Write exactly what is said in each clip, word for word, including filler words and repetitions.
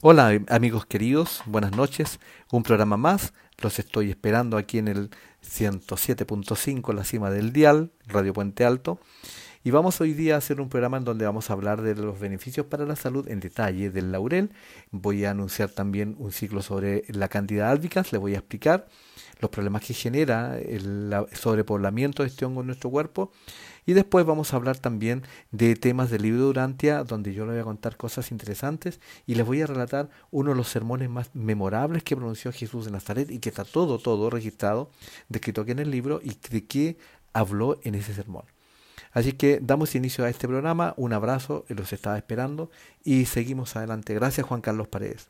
Hola am- amigos queridos, buenas noches. Un programa más. Los estoy esperando aquí en el ciento siete punto cinco, la cima del dial, Radio Puente Alto. Y vamos hoy día a hacer un programa en donde vamos a hablar de los beneficios para la salud en detalle del laurel. Voy a anunciar también un ciclo sobre la Candida albicans. Le voy a explicar los problemas que genera el la- sobrepoblamiento de este hongo en nuestro cuerpo. Y después vamos a hablar también de temas del libro de Durantia, donde yo les voy a contar cosas interesantes y les voy a relatar uno de los sermones más memorables que pronunció Jesús de Nazaret y que está todo, todo registrado, descrito aquí en el libro y de qué habló en ese sermón. Así que damos inicio a este programa, un abrazo, los estaba esperando y seguimos adelante. Gracias, Juan Carlos Paredes.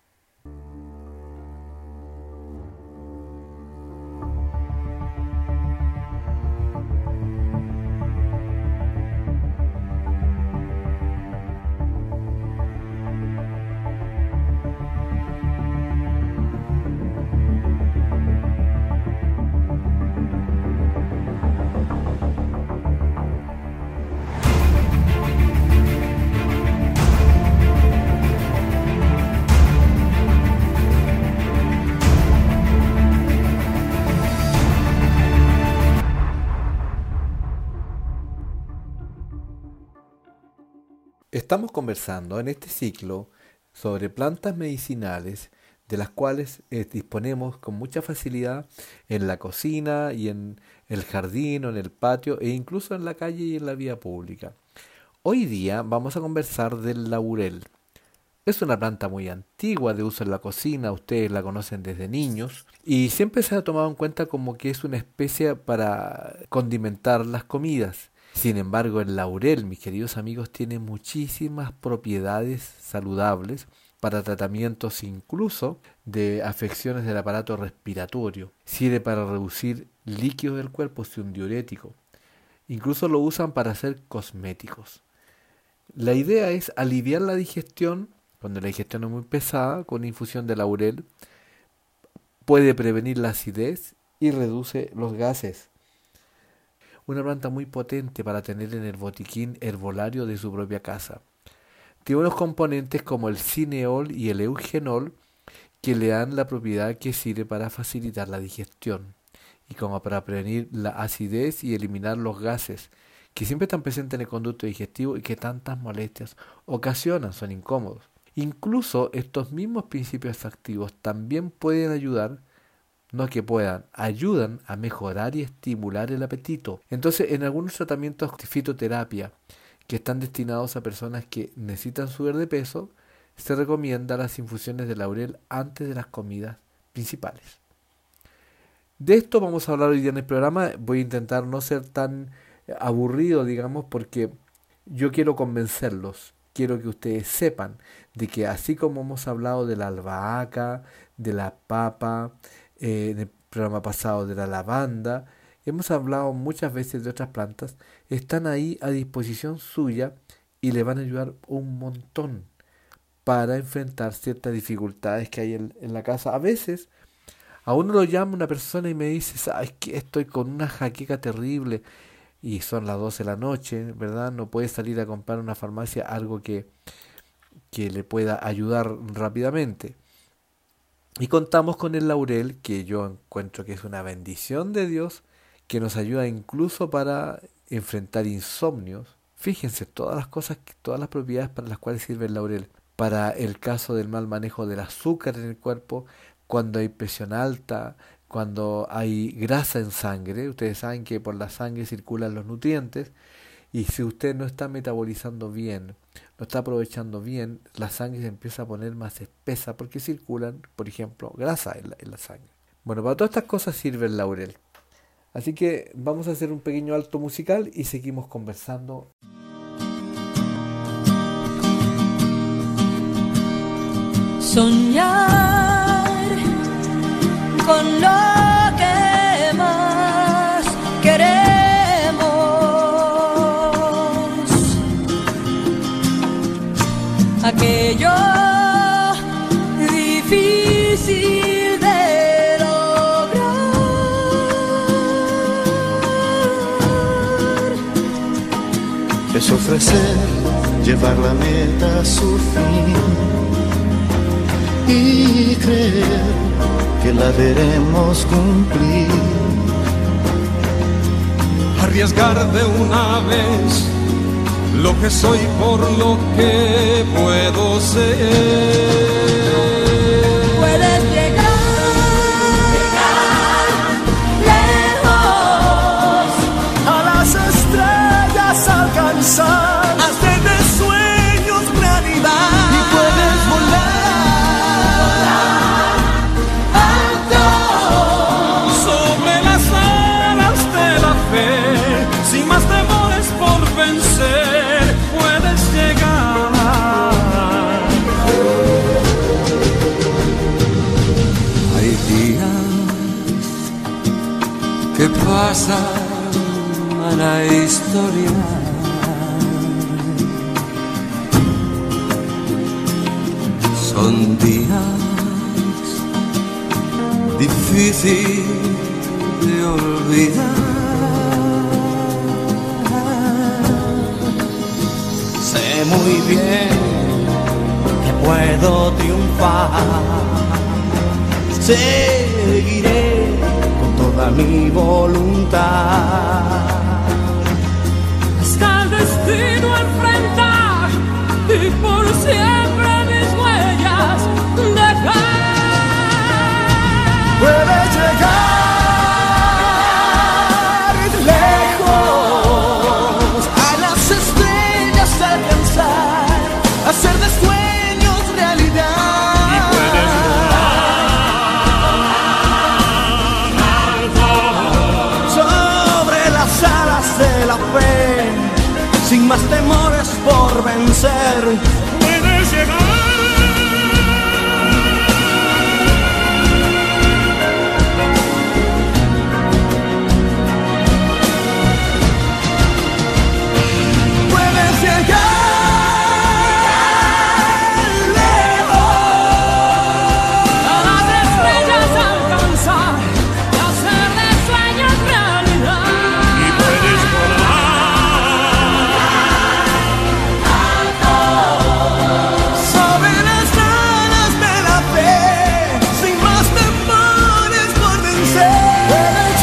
Estamos conversando en este ciclo sobre plantas medicinales de las cuales eh, disponemos con mucha facilidad en la cocina y en el jardín o en el patio e incluso en la calle y en la vía pública. Hoy día vamos a conversar del laurel. Es una planta muy antigua de uso en la cocina, ustedes la conocen desde niños y siempre se ha tomado en cuenta como que es una especie para condimentar las comidas. Sin embargo, el laurel, mis queridos amigos, tiene muchísimas propiedades saludables para tratamientos incluso de afecciones del aparato respiratorio. Sirve para reducir líquidos del cuerpo, es un diurético. Incluso lo usan para hacer cosméticos. La idea es aliviar la digestión, cuando la digestión es muy pesada, con infusión de laurel. Puede prevenir la acidez y reduce los gases. Una planta muy potente para tener en el botiquín herbolario de su propia casa. Tiene unos componentes como el cineol y el eugenol que le dan la propiedad que sirve para facilitar la digestión y como para prevenir la acidez y eliminar los gases que siempre están presentes en el conducto digestivo y que tantas molestias ocasionan, son incómodos. Incluso estos mismos principios activos también pueden ayudar, no que puedan, ayudan a mejorar y estimular el apetito. Entonces, en algunos tratamientos de fitoterapia que están destinados a personas que necesitan subir de peso, se recomienda las infusiones de laurel antes de las comidas principales. De esto vamos a hablar hoy día en el programa. Voy a intentar no ser tan aburrido, digamos, porque yo quiero convencerlos. Quiero que ustedes sepan de que así como hemos hablado de la albahaca, de la papa, eh, en el programa pasado de la lavanda, hemos hablado muchas veces de otras plantas, están ahí a disposición suya y le van a ayudar un montón para enfrentar ciertas dificultades que hay en, en la casa. A veces a uno lo llama una persona y me dice, ¿sabes qué? Estoy con una jaqueca terrible y son las doce de la noche, ¿verdad? No puede salir a comprar en una farmacia algo que, que le pueda ayudar rápidamente. Y contamos con el laurel, que yo encuentro que es una bendición de Dios, que nos ayuda incluso para enfrentar insomnios. Fíjense, todas las cosas, todas las propiedades para las cuales sirve el laurel. Para el caso del mal manejo del azúcar en el cuerpo, cuando hay presión alta, cuando hay grasa en sangre. Ustedes saben que por la sangre circulan los nutrientes y si usted no está metabolizando bien, no está aprovechando bien, la sangre se empieza a poner más espesa porque circulan, por ejemplo, grasa en la, en la sangre. Bueno, para todas estas cosas sirve el laurel. Así que vamos a hacer un pequeño alto musical y seguimos conversando. Soñar con lo que más queremos, aquello difícil de lograr, es ofrecer, llevar la meta a su fin, y creer que la veremos cumplir. Arriesgar de una vez lo que soy por lo que puedo ser. Puedes llegar, llegar lejos, A las estrellas alcanzar, Hacer de sueños realidad. y puedes volar alto, Sobre las alas de la fe, sin más temores por vencer, puedes llegar. Hay días que pasan a la historia. Son días difíciles de olvidar. Sé muy bien que puedo triunfar. Seguiré con toda mi voluntad. hasta el destino enfrentar y por siempre mis huellas dejar. Puedes llegar lejos, a las estrellas alcanzar, hacer de sueños realidad. Y puedes Sobre las alas de la fe, sin más temores por vencer. puedes llegar. Puedes llegar lejos, A las estrellas alcanzar y hacer de sueños realidad. Y puedes sobre las alas de la fe, sin más temores por vencer. Puedes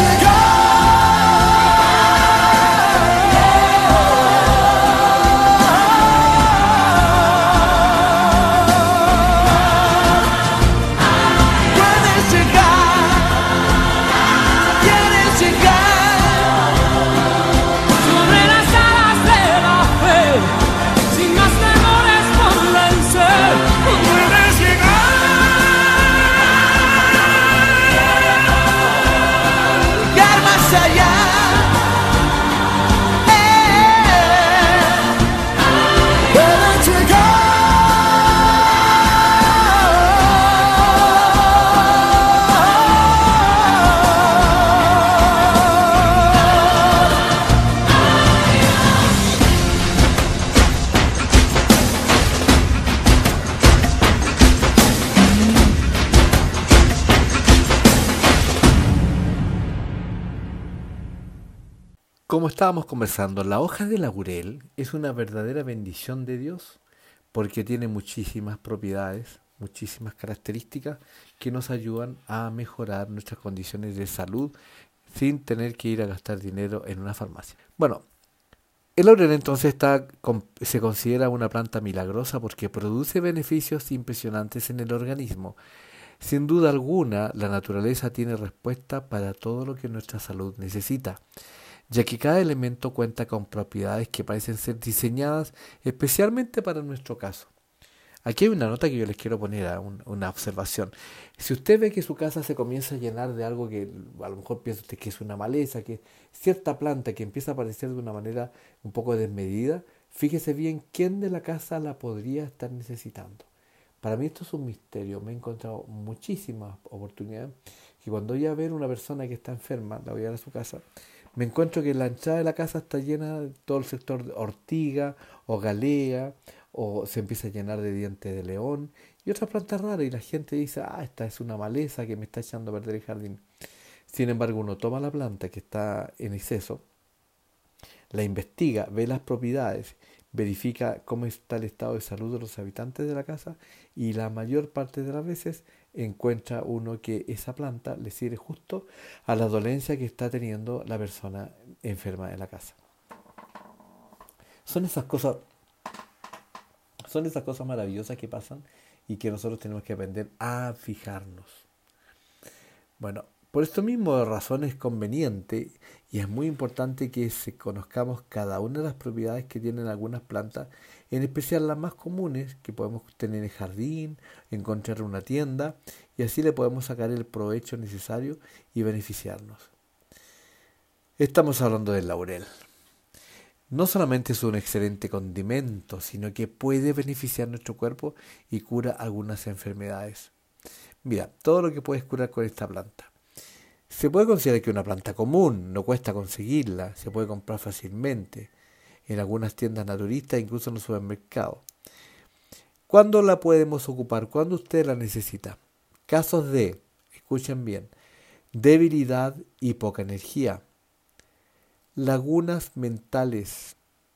llegar, puedes llegar, quieres llegar. Sobre las alas de la fe, sin más temores por vencer. puedes Llegar más allá, eh, puedes Como estábamos conversando, la hoja de laurel es una verdadera bendición de Dios porque tiene muchísimas propiedades, muchísimas características que nos ayudan a mejorar nuestras condiciones de salud sin tener que ir a gastar dinero en una farmacia. Bueno, el laurel entonces está, con- se considera una planta milagrosa porque produce beneficios impresionantes en el organismo. Sin duda alguna, la naturaleza tiene respuesta para todo lo que nuestra salud necesita, ya que cada elemento cuenta con propiedades que parecen ser diseñadas especialmente para nuestro caso. Aquí hay una nota que yo les quiero poner, a un- una observación. Si usted ve que su casa se comienza a llenar de algo que a lo mejor piensa usted que es una maleza, que cierta planta que empieza a aparecer de una manera un poco desmedida, fíjese bien quién de la casa la podría estar necesitando. Para mí esto es un misterio. Me he encontrado muchísimas oportunidades que cuando voy a ver una persona que está enferma, la voy a ver a su casa, me encuentro que la entrada de la casa está llena de todo el sector de ortiga o galea, o se empieza a llenar de diente de león y otras plantas raras, y la gente dice, ah, esta es una maleza que me está echando a perder el jardín. Sin embargo, uno toma la planta que está en exceso, la investiga, ve las propiedades, verifica cómo está el estado de salud de los habitantes de la casa y la mayor parte de las veces encuentra uno que esa planta le sirve justo a la dolencia que está teniendo la persona enferma en la casa. Son esas cosas, son esas cosas maravillosas que pasan y que nosotros tenemos que aprender a fijarnos. Bueno, por esto mismo de razón es conveniente y es muy importante que se conozcamos cada una de las propiedades que tienen algunas plantas, en especial las más comunes que podemos tener en el jardín, encontrar en una tienda, y así le podemos sacar el provecho necesario y beneficiarnos. Estamos hablando del laurel. No solamente es un excelente condimento, sino que puede beneficiar nuestro cuerpo y cura algunas enfermedades. Mira, todo lo que puedes curar con esta planta. Se puede considerar que es una planta común, no cuesta conseguirla, se puede comprar fácilmente en algunas tiendas naturistas, incluso en los supermercados. ¿Cuándo la podemos ocupar? ¿Cuándo usted la necesita? Casos de, escuchen bien, debilidad y poca energía, lagunas mentales,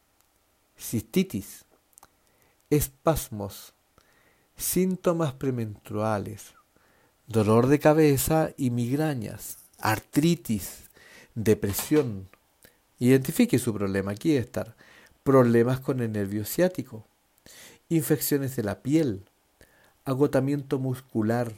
cistitis, espasmos, síntomas premenstruales, dolor de cabeza y migrañas, artritis, depresión. Identifique su problema, aquí debe estar. Problemas con el nervio ciático, infecciones de la piel, agotamiento muscular.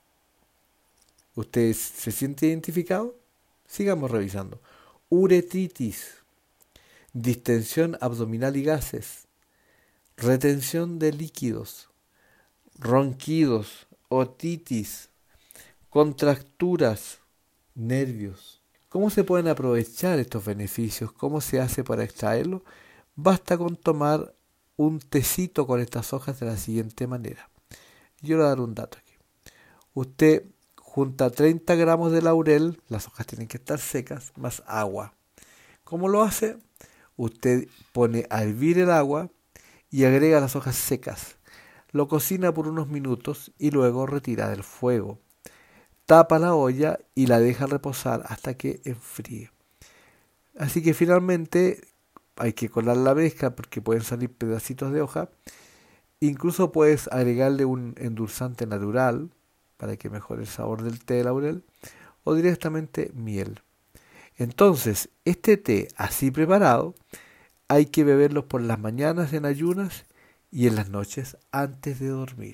¿Usted se siente identificado? Sigamos revisando. Uretritis, distensión abdominal y gases, retención de líquidos, ronquidos, otitis, contracturas, nervios. ¿Cómo se pueden aprovechar estos beneficios? ¿Cómo se hace para extraerlos? Basta con tomar un tecito con estas hojas de la siguiente manera. Yo le voy a dar un dato aquí. Usted junta treinta gramos de laurel, las hojas tienen que estar secas, más agua. ¿Cómo lo hace? Usted pone a hervir el agua y agrega las hojas secas. Lo cocina por unos minutos y luego retira del fuego. Tapa la olla y la deja reposar hasta que enfríe. Así que finalmente hay que colar la mezcla porque pueden salir pedacitos de hoja. Incluso puedes agregarle un endulzante natural para que mejore el sabor del té de laurel o directamente miel. Entonces, este té así preparado hay que beberlo por las mañanas en ayunas y en las noches antes de dormir.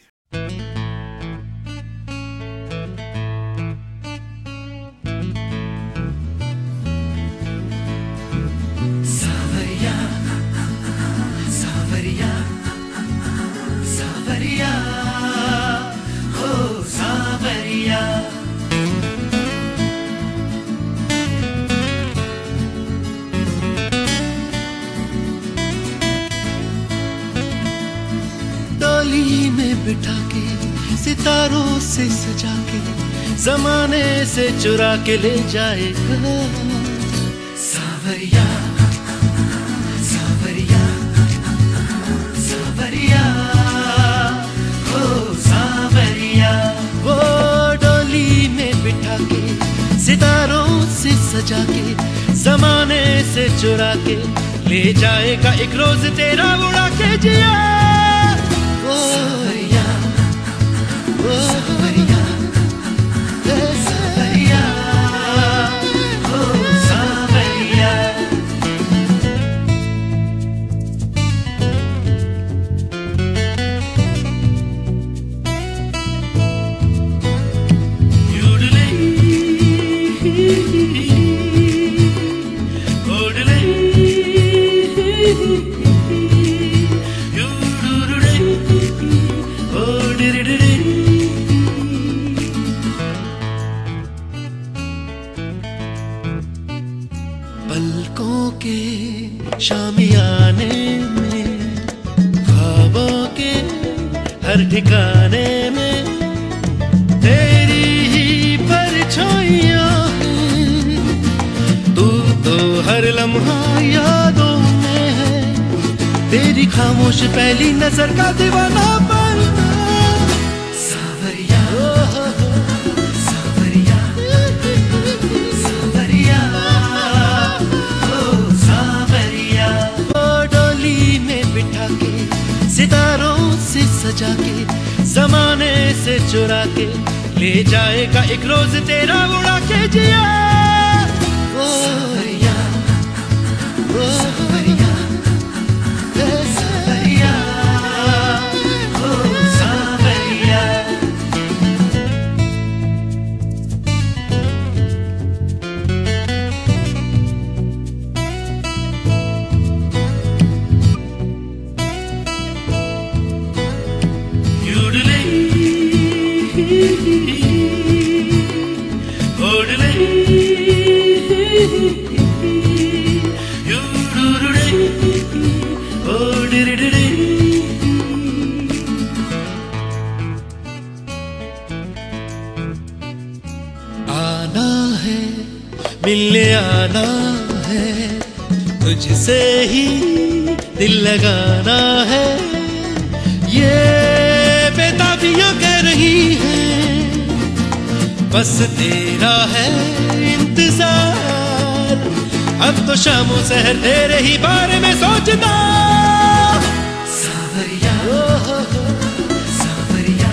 बिठा के सितारों से सजा के जमाने से चुरा के ले जाएगा सावरिया सावरिया सावरिया हो सावरिया वो डोली में बिठा के सितारों से सजा के जमाने से चुरा के ले जाएगा एक रोज तेरा उड़ा के जिया सावरिया ओ सावरिया सावरिया ओ सावरिया युडले ओडले पलकों के शामियाने में ख्वाबों के हर ठिकाने में तेरी ही परछाइयां हैं तू तो हर लम्हा यादों में है तेरी खामोश पहली नजर का दीवाना बनना सावरिया सावरिया सावरिया ओ सावरिया वो डोली में चुरा के ले जाएगा एक रोज तेरा उड़ा के जिया ओ सावरिया ओ सावरिया ए सावरिया ओ सावरिया आना है मिलने आना है तुझसे ही दिल लगाना है ये बेताबियां कह रही हैं बस तेरा है इंतजार अब तो शामों सहर तेरे ही बारे में सोचता सावरिया सावरिया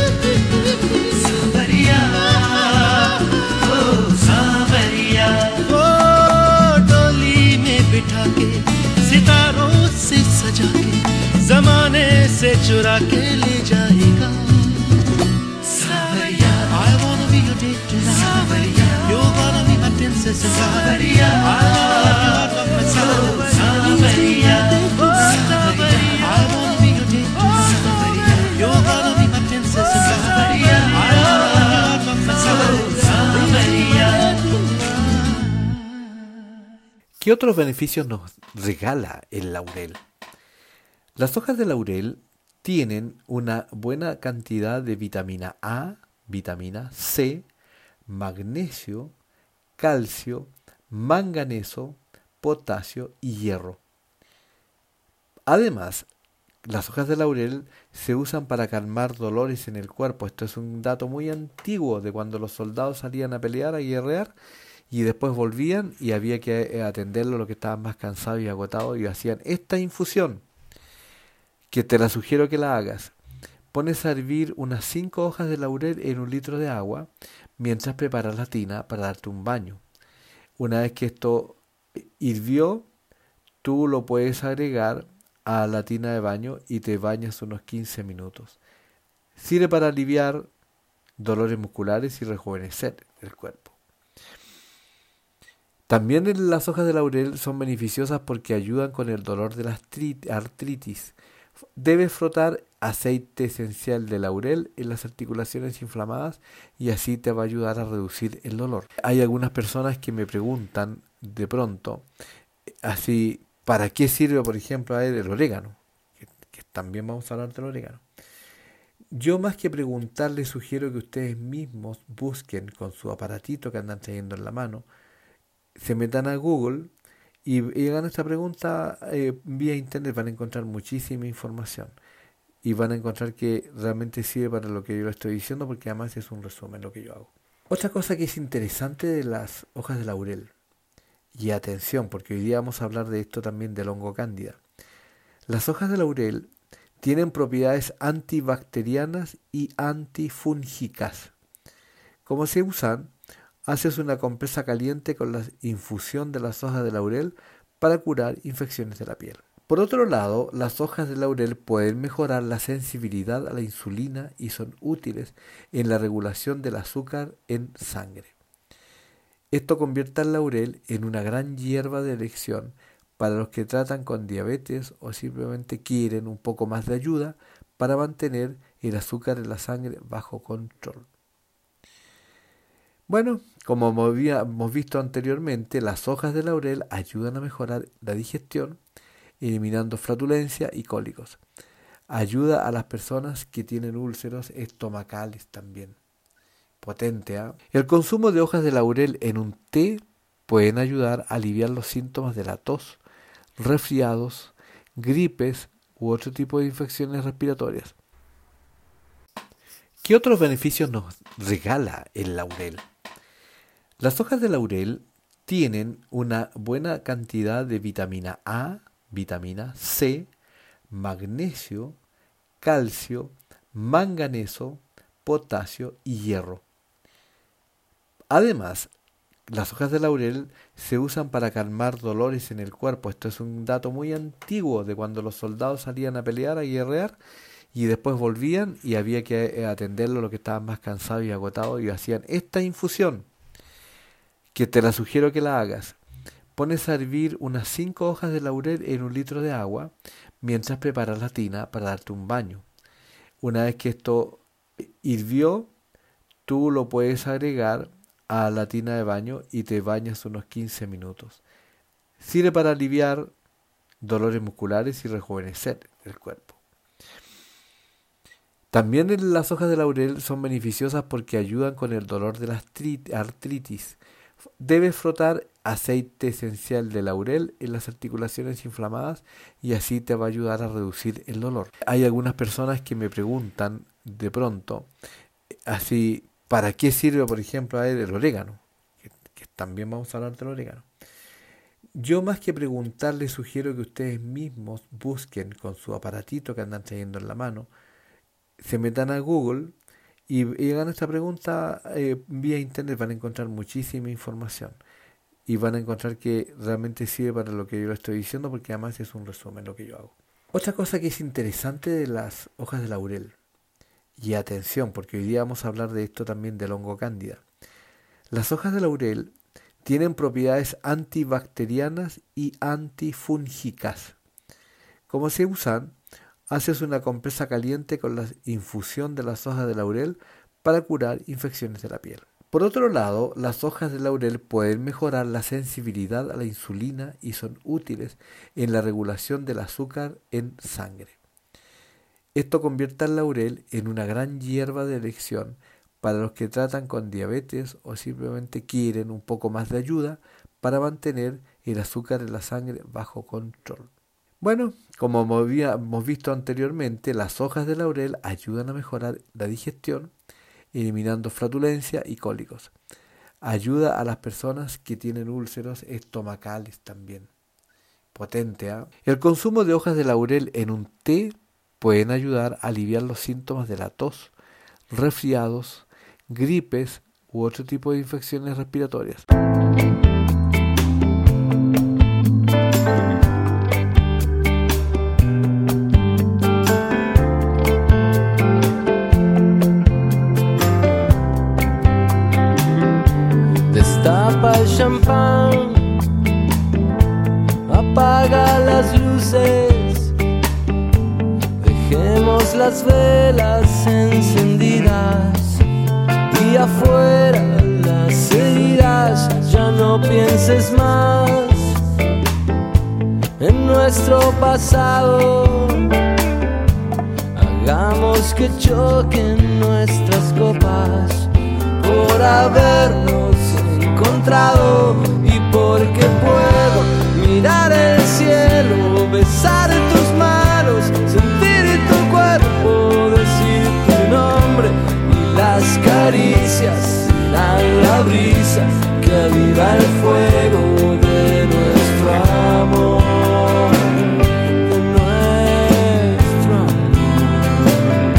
सावरिया ओ सावरिया ओ डोली में बिठा के सितारों से सजा के जमाने से चुरा के ले जाएगा सावरिया I wanna be your date tonight सावरिया you're gonna be my princess सावरिया I wanna be सावरिया सावरिया I wanna be your date tonight सावरिया you're gonna be my princess सावरिया I wanna be सावरिया. ¿Qué otros beneficios nos regala el laurel? Las hojas de laurel tienen una buena cantidad de vitamina A, vitamina C, magnesio, calcio, manganeso, potasio y hierro. Además, las hojas de laurel se usan para calmar dolores en el cuerpo. Esto es un dato muy antiguo de cuando los soldados salían a pelear, a guerrear, y después volvían y había que atenderlo los que estaban más cansados y agotados y hacían esta infusión, que te la sugiero que la hagas. Pones a hervir unas cinco hojas de laurel en un litro de agua mientras preparas la tina para darte un baño. Una vez que esto hirvió, tú lo puedes agregar a la tina de baño y te bañas unos quince minutos. Sirve para aliviar dolores musculares y rejuvenecer el cuerpo. También las hojas de laurel son beneficiosas porque ayudan con el dolor de la artritis. Debes frotar aceite esencial de laurel en las articulaciones inflamadas y así te va a ayudar a reducir el dolor. Hay algunas personas que me preguntan de pronto, así, ¿para qué sirve, por ejemplo, el orégano? Que, que también vamos a hablar del orégano. Yo más que preguntarles sugiero que ustedes mismos busquen con su aparatito que andan trayendo en la mano, se metan a Google y, y hagan esta pregunta eh, vía internet. Van a encontrar muchísima información y van a encontrar que realmente sirve para lo que yo estoy diciendo, porque además es un resumen lo que yo hago. Otra cosa que es interesante de las hojas de laurel, y atención porque hoy día vamos a hablar de esto también, del hongo cándida. Las hojas de laurel tienen propiedades antibacterianas y antifúngicas. ¿Cómo se usan? Haces una compresa caliente con la infusión de las hojas de laurel para curar infecciones de la piel. Por otro lado, las hojas de laurel pueden mejorar la sensibilidad a la insulina y son útiles en la regulación del azúcar en sangre. Esto convierte al laurel en una gran hierba de elección para los que tratan con diabetes o simplemente quieren un poco más de ayuda para mantener el azúcar en la sangre bajo control. Bueno, como hemos visto anteriormente, las hojas de laurel ayudan a mejorar la digestión, eliminando flatulencia y cólicos. Ayuda a las personas que tienen úlceros estomacales también. Potente, ¿eh? El consumo de hojas de laurel en un té pueden ayudar a aliviar los síntomas de la tos, resfriados, gripes u otro tipo de infecciones respiratorias. ¿Qué otros beneficios nos regala el laurel? Las hojas de laurel tienen una buena cantidad de vitamina A, vitamina C, magnesio, calcio, manganeso, potasio y hierro. Además, las hojas de laurel se usan para calmar dolores en el cuerpo. Esto es un dato muy antiguo de cuando los soldados salían a pelear, a guerrear, y después volvían y había que atenderlo, lo que estaban más cansados y agotados, y hacían esta infusión, que te la sugiero que la hagas. Pones a hervir unas cinco hojas de laurel en un litro de agua mientras preparas la tina para darte un baño. Una vez que esto hirvió, tú lo puedes agregar a la tina de baño y te bañas unos quince minutos. Sirve para aliviar dolores musculares y rejuvenecer el cuerpo. También las hojas de laurel son beneficiosas porque ayudan con el dolor de la artritis. Debes frotar aceite esencial de laurel en las articulaciones inflamadas y así te va a ayudar a reducir el dolor. Hay algunas personas que me preguntan de pronto, así, ¿para qué sirve, por ejemplo, el orégano? Que, que también vamos a hablar del orégano. Yo, más que preguntarles, sugiero que ustedes mismos busquen con su aparatito que andan trayendo en la mano, se metan a Google y, y hagan esta pregunta eh, vía internet. Van a encontrar muchísima información y van a encontrar que realmente sirve para lo que yo les estoy diciendo, porque además es un resumen lo que yo hago. Otra cosa que es interesante de las hojas de laurel, y atención, porque hoy día vamos a hablar de esto también, del hongo cándida. Las hojas de laurel tienen propiedades antibacterianas y antifúngicas. ¿Cómo se usan? Haces una compresa caliente con la infusión de las hojas de laurel para curar infecciones de la piel. Por otro lado, las hojas de laurel pueden mejorar la sensibilidad a la insulina y son útiles en la regulación del azúcar en sangre. Esto convierte al laurel en una gran hierba de elección para los que tratan con diabetes o simplemente quieren un poco más de ayuda para mantener el azúcar en la sangre bajo control. Bueno, como hemos visto anteriormente, las hojas de laurel ayudan a mejorar la digestión, eliminando flatulencia y cólicos. Ayuda a las personas que tienen úlceros estomacales también. Potente, ¿eh? El consumo de hojas de laurel en un té pueden ayudar a aliviar los síntomas de la tos, resfriados, gripes u otro tipo de infecciones respiratorias. Destapa el champán, apaga las luces, dejemos las velas encendidas y afuera las heridas. Ya no pienses más en nuestro pasado, hagamos que choquen nuestras copas por habernos encontrado y porque puedo mirar el cielo, besar tus manos, sentir tu cuerpo, decir tu nombre, y las caricias dan la brisa que aviva el fuego de nuestro amor, de nuestro amor.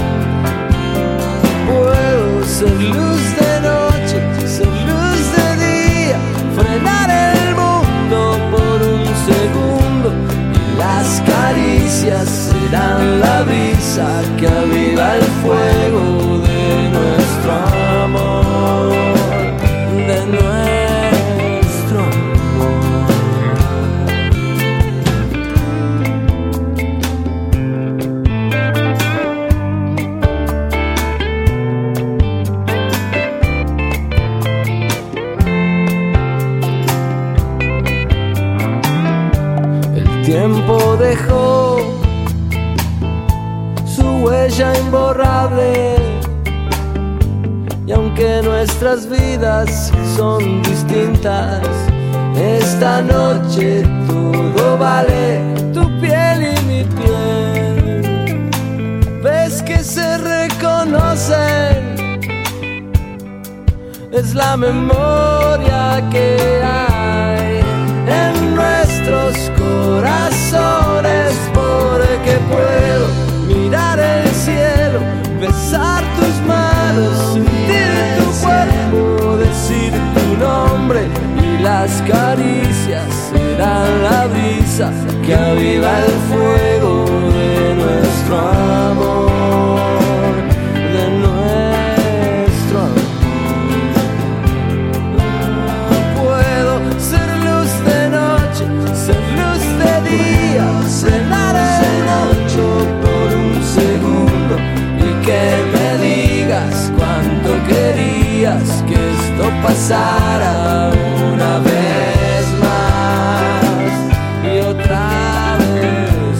Puedo ser luz de noche, ser luz de día, frenar el mundo por un segundo, y las caricias serán la brisa que aviva el fuego de nuestro amor, de nuestro amor. El tiempo dejó su huella imborrable, y aunque nuestras vidas son distintas, esta noche todo vale, tu piel y mi piel. Ves que se reconocen, es la memoria que hay en nuestros corazones, porque puedo mirar el cielo, besar tus manos, brisa que aviva el fuego de nuestro amor, de nuestro amor. Puedo ser luz de noche, ser luz de día, cenar el noche por un segundo y que me digas cuánto querías que esto pasara una vez más y otra vez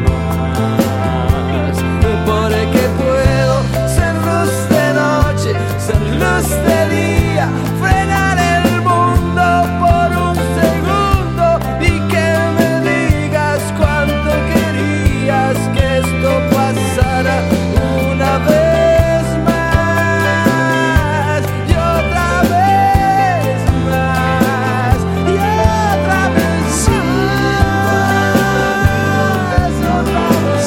más, porque puedo ser luz de noche, ser luz de día, frenar el mundo por un segundo y que me digas cuánto querías que esto pasara una vez más y otra vez más y otra vez más, otra vez.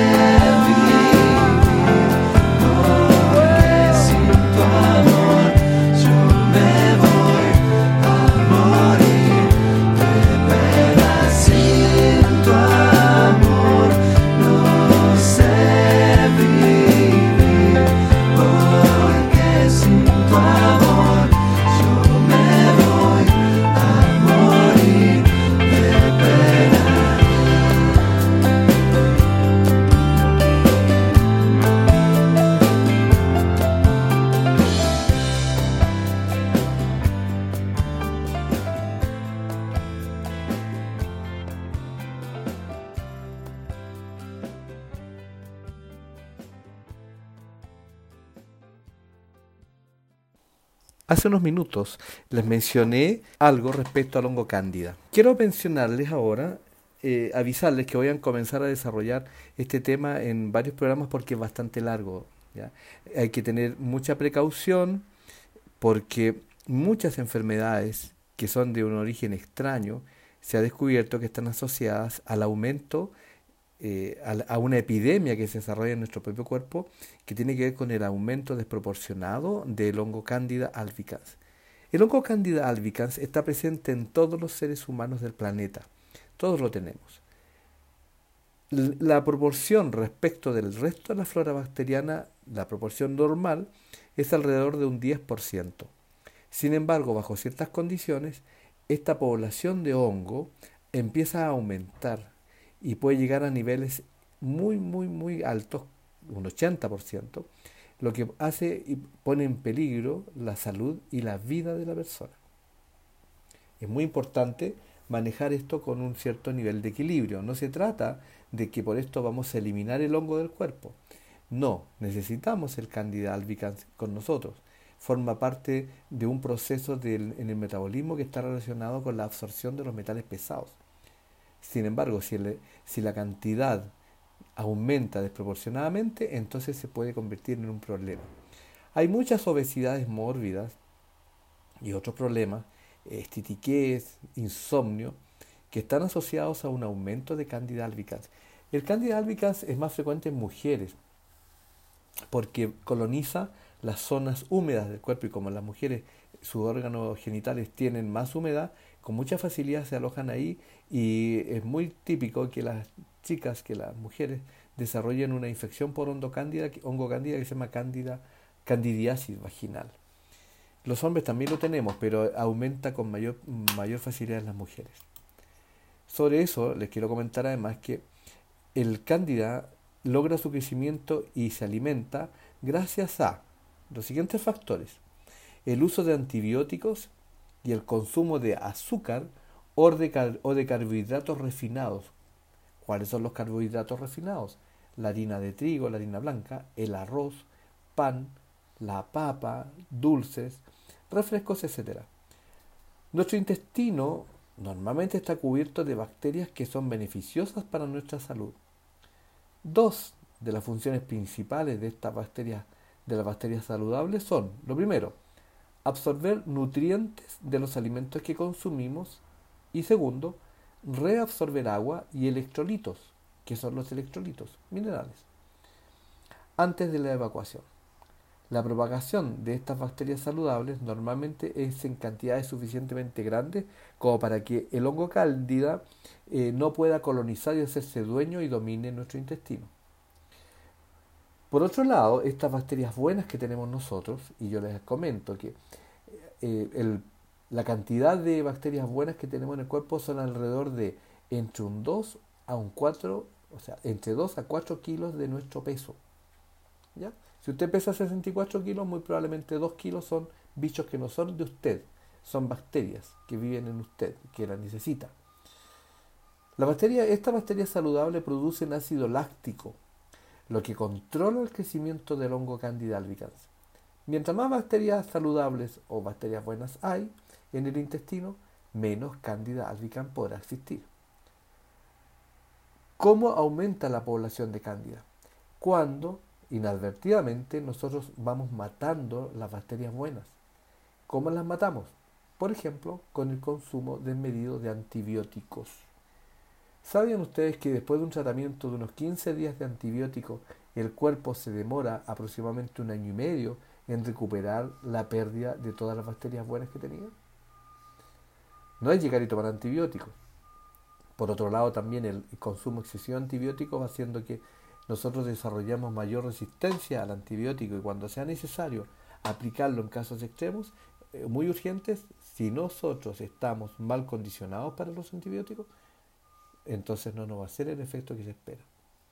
Sin tu amor yo me voy a morir de pena. Sin tu amor no sé vivir, porque sin tu amor yo me voy a morir de pena. Hace unos minutos les mencioné algo respecto al hongo cándida. Quiero mencionarles ahora, eh, avisarles que voy a comenzar a desarrollar este tema en varios programas porque es bastante largo, ¿ya? Hay que tener mucha precaución porque muchas enfermedades que son de un origen extraño se ha descubierto que están asociadas al aumento, eh, a, la- a una epidemia que se desarrolla en nuestro propio cuerpo que tiene que ver con el aumento desproporcionado del hongo Candida albicans. El hongo Candida albicans está presente en todos los seres humanos del planeta. Todos lo tenemos. L- La proporción respecto del resto de la flora bacteriana, la proporción normal, es alrededor de un diez por ciento. Sin embargo, bajo ciertas condiciones, esta población de hongo empieza a aumentar y puede llegar a niveles muy, muy, muy altos, un ochenta por ciento, lo que hace y pone en peligro la salud y la vida de la persona. Es muy importante manejar esto con un cierto nivel de equilibrio. No se trata de que por esto vamos a eliminar el hongo del cuerpo. No, necesitamos el Candida albicans con nosotros. Forma parte de un proceso del- en el metabolismo que está relacionado con la absorción de los metales pesados. Sin embargo, si, el- si la cantidad aumenta desproporcionadamente, entonces se puede convertir en un problema. Hay muchas obesidades mórbidas y otros problemas, estitiquez, insomnio, que están asociados a un aumento de Candida albicans. El Candida albicans es más frecuente en mujeres porque coloniza las zonas húmedas del cuerpo y como las mujeres, sus órganos genitales tienen más humedad, con mucha facilidad se alojan ahí y es muy típico que las chicas, que las mujeres desarrollen una infección por hongo cándida, hongo cándida que se llama cándida, candidiasis vaginal. Los hombres también lo tenemos, pero aumenta con mayor, mayor facilidad en las mujeres. Sobre eso les quiero comentar además que el cándida logra su crecimiento y se alimenta gracias a los siguientes factores: el uso de antibióticos y el consumo de azúcar o de, car- o de carbohidratos refinados. ¿Cuáles son los carbohidratos refinados? La harina de trigo, la harina blanca, el arroz, pan, la papa, dulces, refrescos, etcétera. Nuestro intestino normalmente está cubierto de bacterias que son beneficiosas para nuestra salud. Dos de las funciones principales de estas bacterias, de las bacterias saludables, son, lo primero, absorber nutrientes de los alimentos que consumimos y segundo, reabsorber agua y electrolitos. ¿Qué son los electrolitos? Minerales. Antes de la evacuación. La propagación de estas bacterias saludables normalmente es en cantidades suficientemente grandes como para que el hongo cándida eh, no pueda colonizar y hacerse dueño y domine nuestro intestino. Por otro lado, estas bacterias buenas que tenemos nosotros, y yo les comento que eh, el, la cantidad de bacterias buenas que tenemos en el cuerpo son alrededor de entre un dos a un cuatro, o sea, entre dos a cuatro kilos de nuestro peso. ¿Ya? Si usted pesa sesenta y cuatro kilos, muy probablemente dos kilos son bichos que no son de usted, son bacterias que viven en usted, que la necesita. La bacteria, esta bacteria saludable produce un ácido láctico, lo que controla el crecimiento del hongo Candida albicans. Mientras más bacterias saludables o bacterias buenas hay en el intestino, menos Candida albicans podrá existir. ¿Cómo aumenta la población de Cándida? Cuando inadvertidamente nosotros vamos matando las bacterias buenas. ¿Cómo las matamos? Por ejemplo, con el consumo desmedido de antibióticos. ¿Sabían ustedes que después de un tratamiento de unos quince días de antibióticos, el cuerpo se demora aproximadamente un año y medio en recuperar la pérdida de todas las bacterias buenas que tenía? No es llegar y tomar antibióticos. Por otro lado, también el consumo excesivo de antibióticos va haciendo que nosotros desarrollamos mayor resistencia al antibiótico y cuando sea necesario aplicarlo en casos extremos, eh, muy urgentes, si nosotros estamos mal condicionados para los antibióticos, entonces no nos va a hacer el efecto que se espera.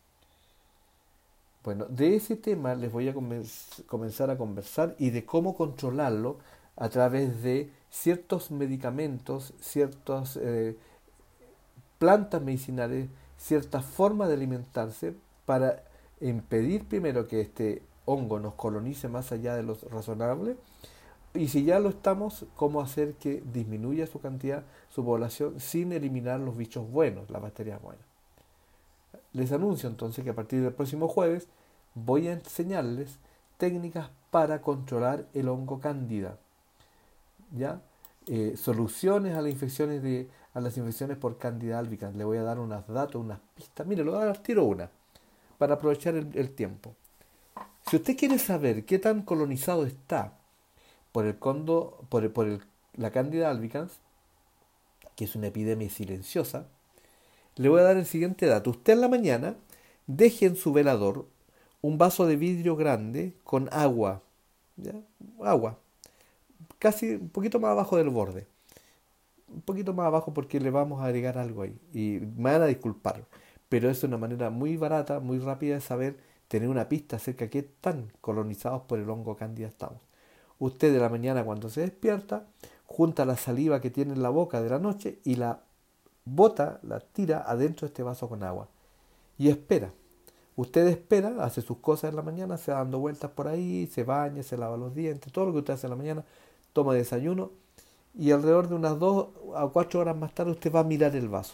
Bueno, de ese tema les voy a comenzar a conversar y de cómo controlarlo a través de ciertos medicamentos, ciertas eh, plantas medicinales, ciertas formas de alimentarse para impedir primero que este hongo nos colonice más allá de lo razonable y si ya lo estamos, cómo hacer que disminuya su cantidad, su población sin eliminar los bichos buenos, las bacterias buenas. Les anuncio entonces que a partir del próximo jueves voy a enseñarles técnicas para controlar el hongo cándida, ¿ya? Eh, soluciones a las infecciones de a las infecciones por Candida albicans. Le voy a dar unos datos, unas pistas. Mire, le voy a dar tiro una para aprovechar el, el tiempo. Si usted quiere saber qué tan colonizado está por el condo, por, el, por el, la Candida albicans, que es una epidemia silenciosa, le voy a dar el siguiente dato. Usted en la mañana deje en su velador un vaso de vidrio grande con agua, ¿ya? Agua, casi un poquito más abajo del borde, un poquito más abajo porque le vamos a agregar algo ahí y me van a disculpar, pero es una manera muy barata, muy rápida de saber, tener una pista acerca de qué tan colonizados por el hongo cándida estamos. Usted de la mañana cuando se despierta, junta la saliva que tiene en la boca de la noche y la bota, la tira adentro de este vaso con agua y espera. Usted espera, hace sus cosas en la mañana, se va dando vueltas por ahí, se baña, se lava los dientes, todo lo que usted hace en la mañana, toma desayuno y alrededor de unas dos a cuatro horas más tarde usted va a mirar el vaso.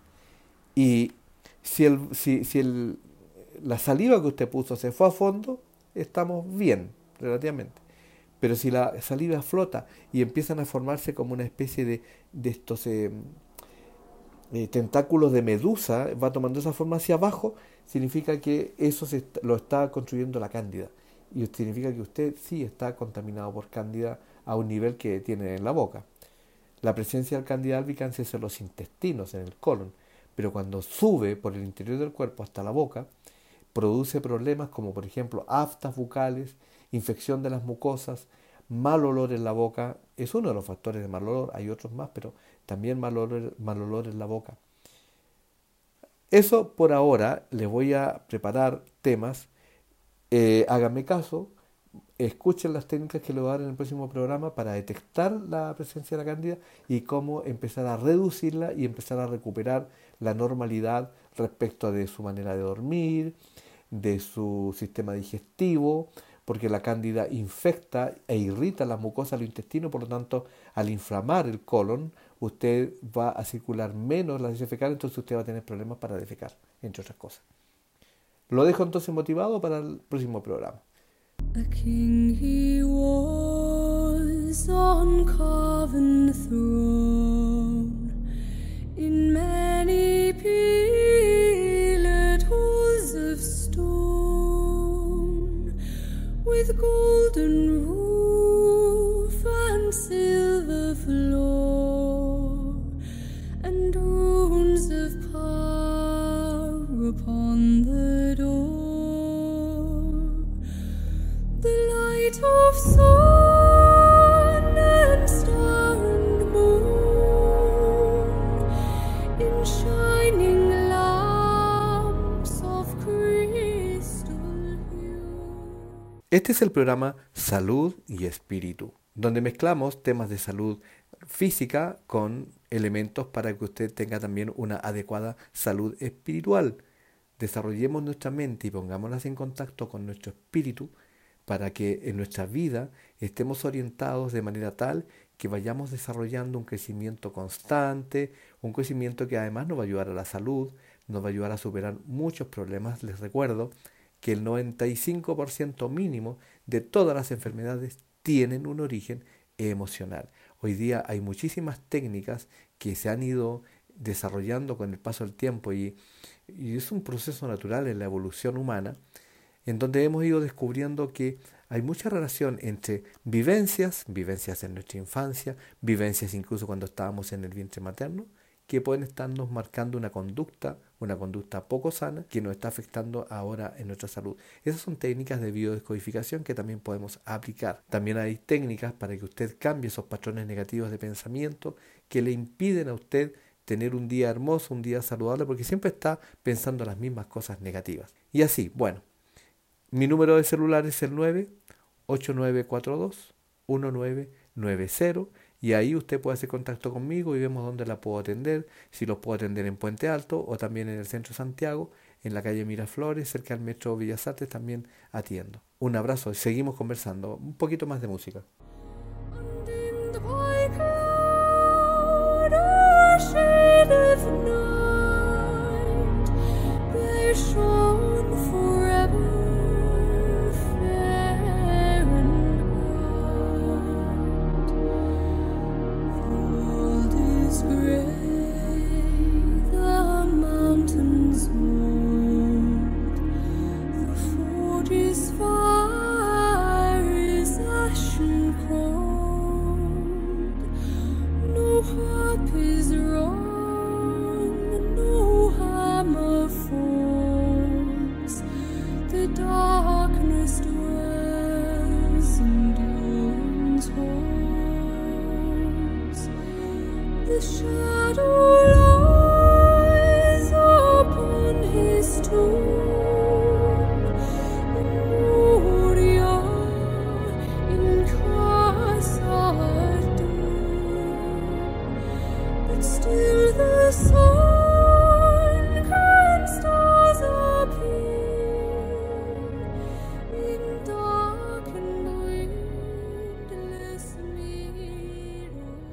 Y si, el, si, si el, la saliva que usted puso se fue a fondo, estamos bien, relativamente. Pero si la saliva flota y empiezan a formarse como una especie de, de estos eh, eh, tentáculos de medusa, va tomando esa forma hacia abajo, significa que eso se está, lo está construyendo la cándida. Y significa que usted sí está contaminado por cándida a un nivel que tiene en la boca. La presencia del Candida albicans es en los intestinos, en el colon, pero cuando sube por el interior del cuerpo hasta la boca, produce problemas como por ejemplo aftas bucales, infección de las mucosas, mal olor en la boca, es uno de los factores de mal olor, hay otros más, pero también mal olor, mal olor en la boca. Eso por ahora, les voy a preparar temas, eh, háganme caso, escuchen las técnicas que le voy a dar en el próximo programa para detectar la presencia de la cándida y cómo empezar a reducirla y empezar a recuperar la normalidad respecto de su manera de dormir, de su sistema digestivo, porque la cándida infecta e irrita las mucosas del intestino, por lo tanto, al inflamar el colon, usted va a circular menos las heces fecales, entonces usted va a tener problemas para defecar, entre otras cosas. Lo dejo entonces motivado para el próximo programa. A king he was on carven throne, in many pillared halls of stone, with golden sun and star and moon in shining lamps of crystal hue. Este es el programa Salud y Espíritu, donde mezclamos temas de salud física con elementos para que usted tenga también una adecuada salud espiritual. Desarrollemos nuestra mente y pongámonos en contacto con nuestro espíritu para que en nuestra vida estemos orientados de manera tal que vayamos desarrollando un crecimiento constante, un crecimiento que además nos va a ayudar a la salud, nos va a ayudar a superar muchos problemas. Les recuerdo que el noventa y cinco por ciento mínimo de todas las enfermedades tienen un origen emocional. Hoy día hay muchísimas técnicas que se han ido desarrollando con el paso del tiempo y, y es un proceso natural en la evolución humana, en donde hemos ido descubriendo que hay mucha relación entre vivencias, vivencias en nuestra infancia, vivencias incluso cuando estábamos en el vientre materno, que pueden estarnos marcando una conducta, una conducta poco sana, que nos está afectando ahora en nuestra salud. Esas son técnicas de biodescodificación que también podemos aplicar. También hay técnicas para que usted cambie esos patrones negativos de pensamiento que le impiden a usted tener un día hermoso, un día saludable, porque siempre está pensando las mismas cosas negativas. Y así, bueno, mi número de celular es el nueve ocho nueve cuatro dos uno nueve nueve cero. Y ahí usted puede hacer contacto conmigo y vemos dónde la puedo atender, si los puedo atender en Puente Alto o también en el centro de Santiago, en la calle Miraflores, cerca del metro Bellas Artes, también atiendo. Un abrazo y seguimos conversando. Un poquito más de música. And in the white cloud or shade of night, there shone forever fair and bright. Gold is gray, the mountains mold, the forge is fire is ashen cold. No harp is wrong, no hammer falls. The darkness dwells in Doom's halls. The shadow lies upon his tomb in Moria, in Casa Doom. But still the sun and stars appear in dark and windless mirror.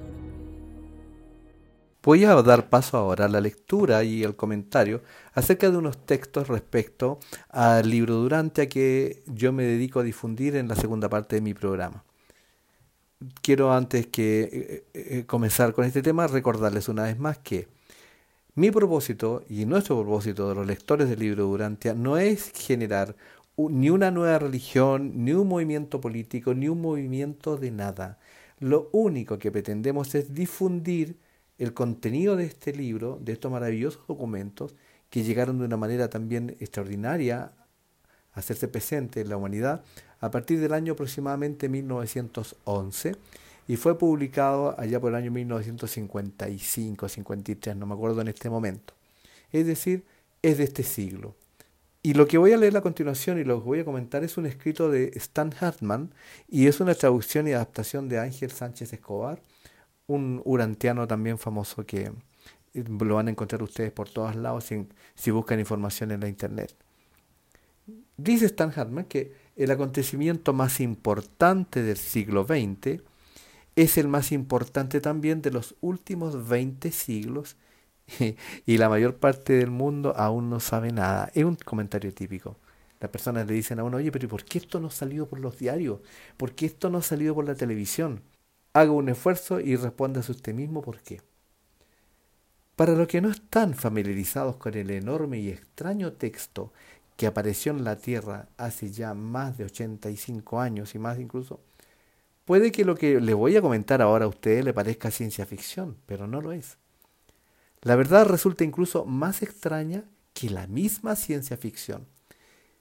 Voy a dar paso ahora a la lectura y el comentario acerca de unos textos respecto al libro Durante, a que yo me dedico a difundir en la segunda parte de mi programa. Quiero, antes que eh, eh, comenzar con este tema, recordarles una vez más que mi propósito y nuestro propósito de los lectores del libro Durantia no es generar un- ni una nueva religión, ni un movimiento político, ni un movimiento de nada. Lo único que pretendemos es difundir el contenido de este libro, de estos maravillosos documentos que llegaron de una manera también extraordinaria a hacerse presente en la humanidad a partir del año aproximadamente mil novecientos once, y fue publicado allá por el año mil novecientos cincuenta y cinco, cincuenta y tres, no me acuerdo en este momento. Es decir, es de este siglo. Y lo que voy a leer a continuación y lo que voy a comentar es un escrito de Stan Hartman y es una traducción y adaptación de Ángel Sánchez Escobar, un urantiano también famoso que eh, lo van a encontrar ustedes por todos lados si, si buscan información en la internet. Dice Stan Hartman que el acontecimiento más importante del siglo veinte es el más importante también de los últimos veinte siglos y la mayor parte del mundo aún no sabe nada. Es un comentario típico. Las personas le dicen a uno, oye, pero ¿por qué esto no ha salido por los diarios? ¿Por qué esto no ha salido por la televisión? Haga un esfuerzo y respóndase usted mismo por qué. Para los que no están familiarizados con el enorme y extraño texto que apareció en la Tierra hace ya más de ochenta y cinco años y más incluso, puede que lo que le voy a comentar ahora a ustedes le parezca ciencia ficción, pero no lo es. La verdad resulta incluso más extraña que la misma ciencia ficción.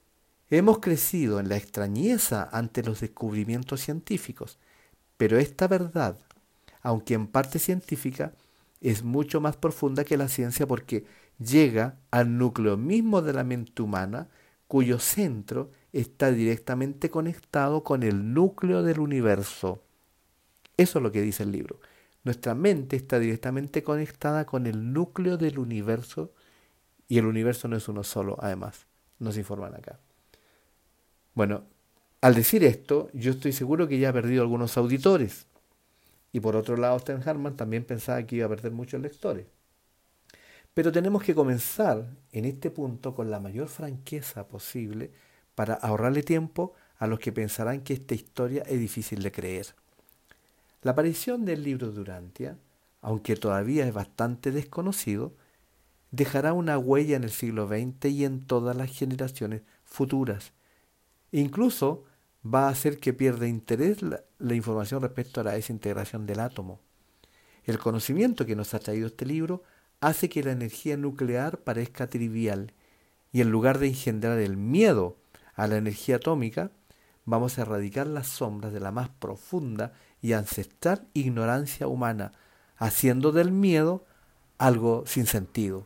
Hemos crecido en la extrañeza ante los descubrimientos científicos, pero esta verdad, aunque en parte científica, es mucho más profunda que la ciencia porque llega al núcleo mismo de la mente humana, cuyo centro está directamente conectado con el núcleo del universo. Eso es lo que dice el libro. Nuestra mente está directamente conectada con el núcleo del universo y el universo no es uno solo, además, nos informan acá. Bueno, al decir esto, yo estoy seguro que ya ha perdido algunos auditores. Y por otro lado, Sten Hartman también pensaba que iba a perder muchos lectores. Pero tenemos que comenzar en este punto con la mayor franqueza posible para ahorrarle tiempo a los que pensarán que esta historia es difícil de creer. La aparición del libro de Urantia, aunque todavía es bastante desconocido, dejará una huella en el siglo veinte y en todas las generaciones futuras. Incluso va a hacer que pierda interés la, la información respecto a la desintegración del átomo. El conocimiento que nos ha traído este libro hace que la energía nuclear parezca trivial y en lugar de engendrar el miedo a la energía atómica, vamos a erradicar las sombras de la más profunda y ancestral ignorancia humana, haciendo del miedo algo sin sentido.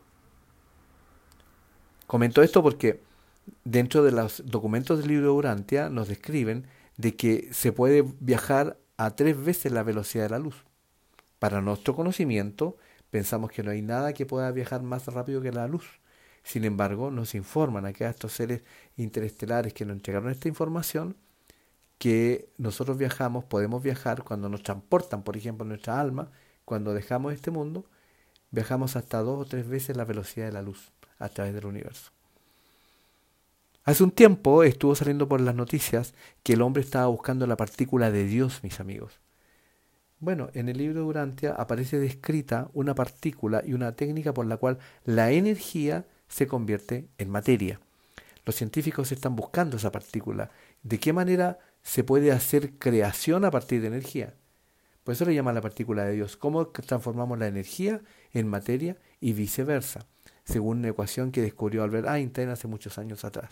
Comento esto porque dentro de los documentos del libro de Urantia nos describen de que se puede viajar a tres veces la velocidad de la luz. Para nuestro conocimiento, pensamos que no hay nada que pueda viajar más rápido que la luz. Sin embargo, nos informan acá estos seres interestelares que nos entregaron esta información que nosotros viajamos, podemos viajar cuando nos transportan, por ejemplo, nuestra alma, cuando dejamos este mundo, viajamos hasta dos o tres veces la velocidad de la luz a través del universo. Hace un tiempo estuvo saliendo por las noticias que el hombre estaba buscando la partícula de Dios, mis amigos. Bueno, en el libro de Urantia aparece descrita una partícula y una técnica por la cual la energía se convierte en materia. Los científicos están buscando esa partícula. ¿De qué manera se puede hacer creación a partir de energía? Por eso le llaman la partícula de Dios. ¿Cómo transformamos la energía en materia y viceversa? Según una ecuación que descubrió Albert Einstein hace muchos años atrás.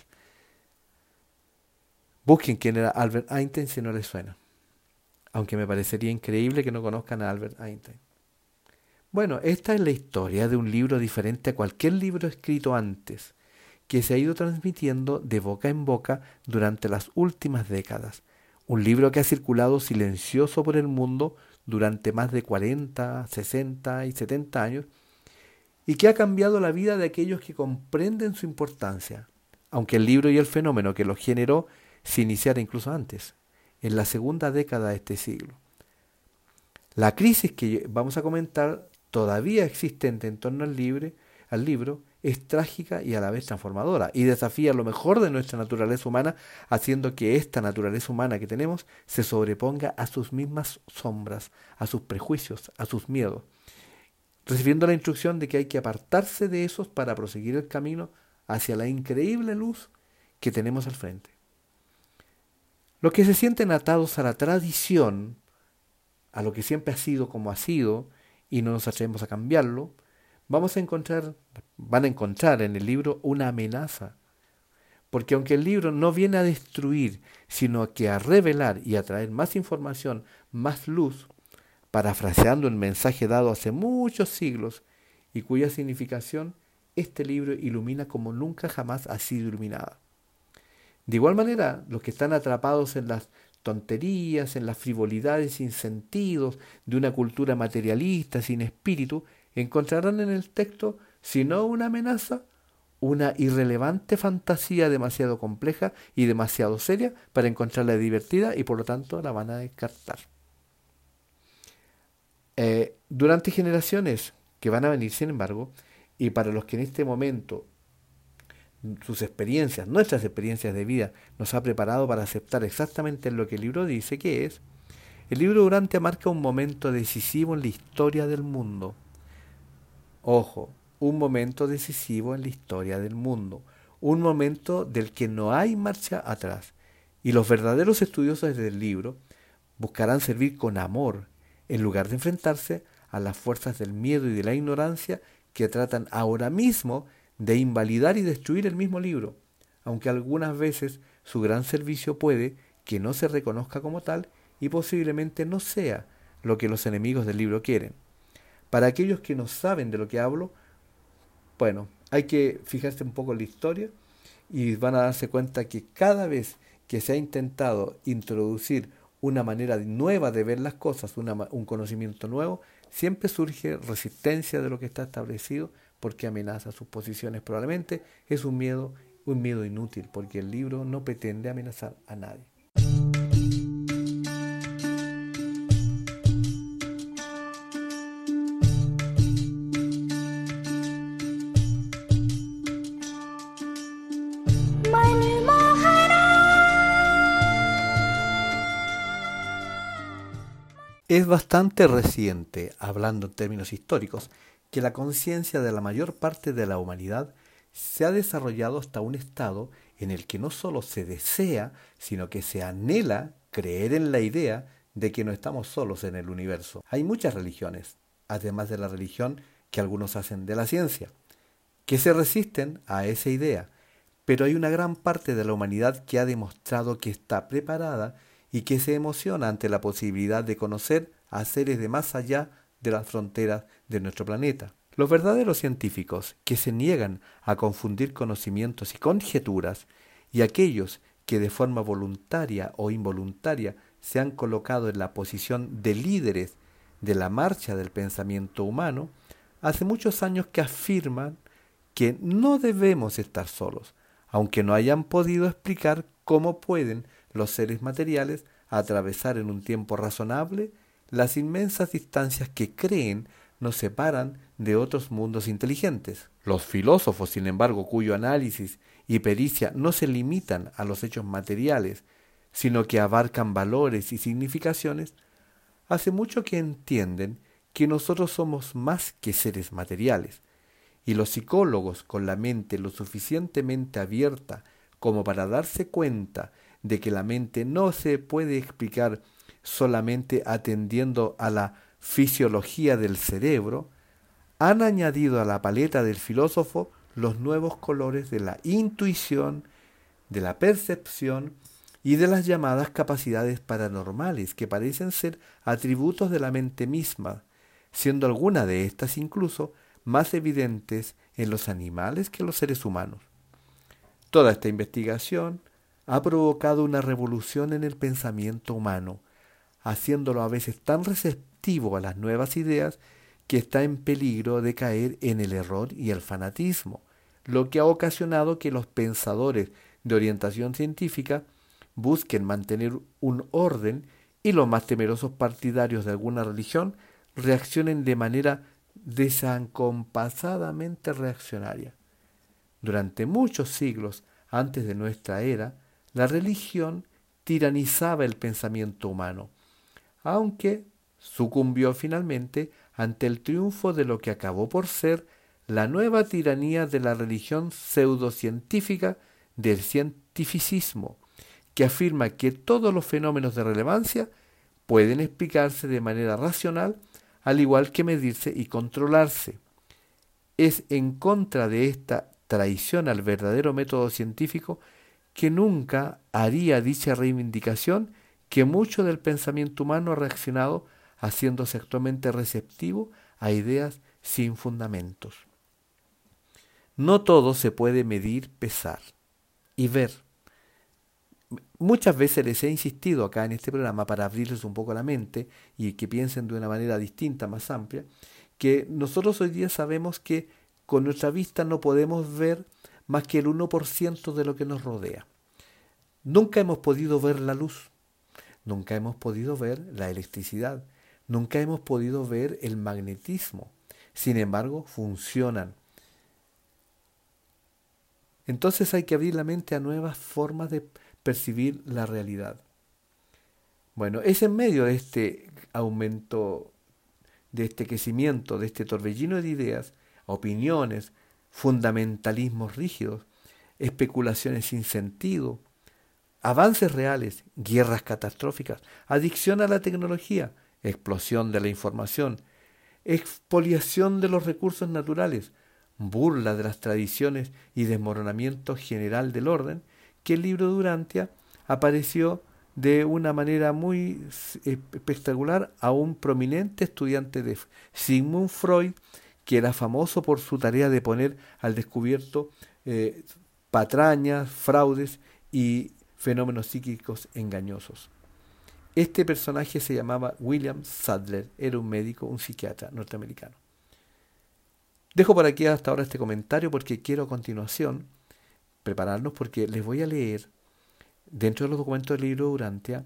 Busquen quién era Albert Einstein si no les suena. Aunque me parecería increíble que no conozcan a Albert Einstein. Bueno, esta es la historia de un libro diferente a cualquier libro escrito antes, que se ha ido transmitiendo de boca en boca durante las últimas décadas. Un libro que ha circulado silencioso por el mundo durante más de cuarenta, sesenta y setenta años y que ha cambiado la vida de aquellos que comprenden su importancia, aunque el libro y el fenómeno que lo generó se iniciara incluso antes, en la segunda década de este siglo. La crisis que vamos a comentar todavía existente en torno al, libre, al libro es trágica y a la vez transformadora y desafía lo mejor de nuestra naturaleza humana, haciendo que esta naturaleza humana que tenemos se sobreponga a sus mismas sombras, a sus prejuicios, a sus miedos, recibiendo la instrucción de que hay que apartarse de esos para proseguir el camino hacia la increíble luz que tenemos al frente. Los que se sienten atados a la tradición, a lo que siempre ha sido como ha sido, y no nos atrevemos a cambiarlo, vamos a encontrar, van a encontrar en el libro una amenaza. Porque aunque el libro no viene a destruir, sino que a revelar y a traer más información, más luz, parafraseando un mensaje dado hace muchos siglos y cuya significación este libro ilumina como nunca jamás ha sido iluminada. De igual manera, los que están atrapados en las tonterías, en las frivolidades sin sentidos de una cultura materialista, sin espíritu, encontrarán en el texto, si no una amenaza, una irrelevante fantasía demasiado compleja y demasiado seria para encontrarla divertida y por lo tanto la van a descartar. Eh, durante generaciones que van a venir, sin embargo, y para los que en este momento sus experiencias, nuestras experiencias de vida, nos ha preparado para aceptar exactamente lo que el libro dice, que es, el libro de Urantia marca un momento decisivo en la historia del mundo. Ojo, un momento decisivo en la historia del mundo, un momento del que no hay marcha atrás. Y los verdaderos estudiosos del libro buscarán servir con amor, en lugar de enfrentarse a las fuerzas del miedo y de la ignorancia que tratan ahora mismo de invalidar y destruir el mismo libro, aunque algunas veces su gran servicio puede que no se reconozca como tal y posiblemente no sea lo que los enemigos del libro quieren. Para aquellos que no saben de lo que hablo, bueno, hay que fijarse un poco en la historia y van a darse cuenta que cada vez que se ha intentado introducir una manera nueva de ver las cosas, una, un conocimiento nuevo, siempre surge resistencia de lo que está establecido porque amenaza sus posiciones. Probablemente es un miedo, un miedo inútil, porque el libro no pretende amenazar a nadie. Es bastante reciente, hablando en términos históricos, que la conciencia de la mayor parte de la humanidad se ha desarrollado hasta un estado en el que no solo se desea, sino que se anhela creer en la idea de que no estamos solos en el universo. Hay muchas religiones, además de la religión que algunos hacen de la ciencia, que se resisten a esa idea, pero hay una gran parte de la humanidad que ha demostrado que está preparada y que se emociona ante la posibilidad de conocer a seres de más allá de las fronteras de nuestro planeta. Los verdaderos científicos que se niegan a confundir conocimientos y conjeturas, y aquellos que de forma voluntaria o involuntaria se han colocado en la posición de líderes de la marcha del pensamiento humano, hace muchos años que afirman que no debemos estar solos, aunque no hayan podido explicar cómo pueden los seres materiales atravesar en un tiempo razonable las inmensas distancias que creen nos separan de otros mundos inteligentes. Los filósofos, sin embargo, cuyo análisis y pericia no se limitan a los hechos materiales, sino que abarcan valores y significaciones, hace mucho que entienden que nosotros somos más que seres materiales, y los psicólogos con la mente lo suficientemente abierta como para darse cuenta de que la mente no se puede explicar solamente atendiendo a la fisiología del cerebro, han añadido a la paleta del filósofo los nuevos colores de la intuición, de la percepción y de las llamadas capacidades paranormales, que parecen ser atributos de la mente misma, siendo algunas de estas incluso más evidentes en los animales que en los seres humanos. Toda esta investigación ha provocado una revolución en el pensamiento humano, haciéndolo a veces tan receptivo a las nuevas ideas que está en peligro de caer en el error y el fanatismo, lo que ha ocasionado que los pensadores de orientación científica busquen mantener un orden y los más temerosos partidarios de alguna religión reaccionen de manera desacompasadamente reaccionaria. Durante muchos siglos antes de nuestra era, la religión tiranizaba el pensamiento humano, aunque sucumbió finalmente ante el triunfo de lo que acabó por ser la nueva tiranía de la religión pseudocientífica del cientificismo, que afirma que todos los fenómenos de relevancia pueden explicarse de manera racional, al igual que medirse y controlarse. Es en contra de esta traición al verdadero método científico que nunca haría dicha reivindicación que mucho del pensamiento humano ha reaccionado haciéndose actualmente receptivo a ideas sin fundamentos. No todo se puede medir, pesar y ver. Muchas veces les he insistido acá en este programa para abrirles un poco la mente y que piensen de una manera distinta, más amplia, que nosotros hoy día sabemos que con nuestra vista no podemos ver más que el uno por ciento de lo que nos rodea. Nunca hemos podido ver la luz, nunca hemos podido ver la electricidad, nunca hemos podido ver el magnetismo. Sin embargo, funcionan. Entonces hay que abrir la mente a nuevas formas de percibir la realidad. Bueno, es en medio de este aumento, de este crecimiento, de este torbellino de ideas, opiniones, fundamentalismos rígidos, especulaciones sin sentido, avances reales, guerras catastróficas, adicción a la tecnología, explosión de la información, expoliación de los recursos naturales, burla de las tradiciones y desmoronamiento general del orden, que el libro de Urantia apareció de una manera muy espectacular a un prominente estudiante de Sigmund Freud, que era famoso por su tarea de poner al descubierto eh, patrañas, fraudes y fenómenos psíquicos engañosos. Este personaje se llamaba William Sadler, era un médico, un psiquiatra norteamericano. Dejo por aquí hasta ahora este comentario porque quiero a continuación prepararnos, porque les voy a leer dentro de los documentos del libro de Urantia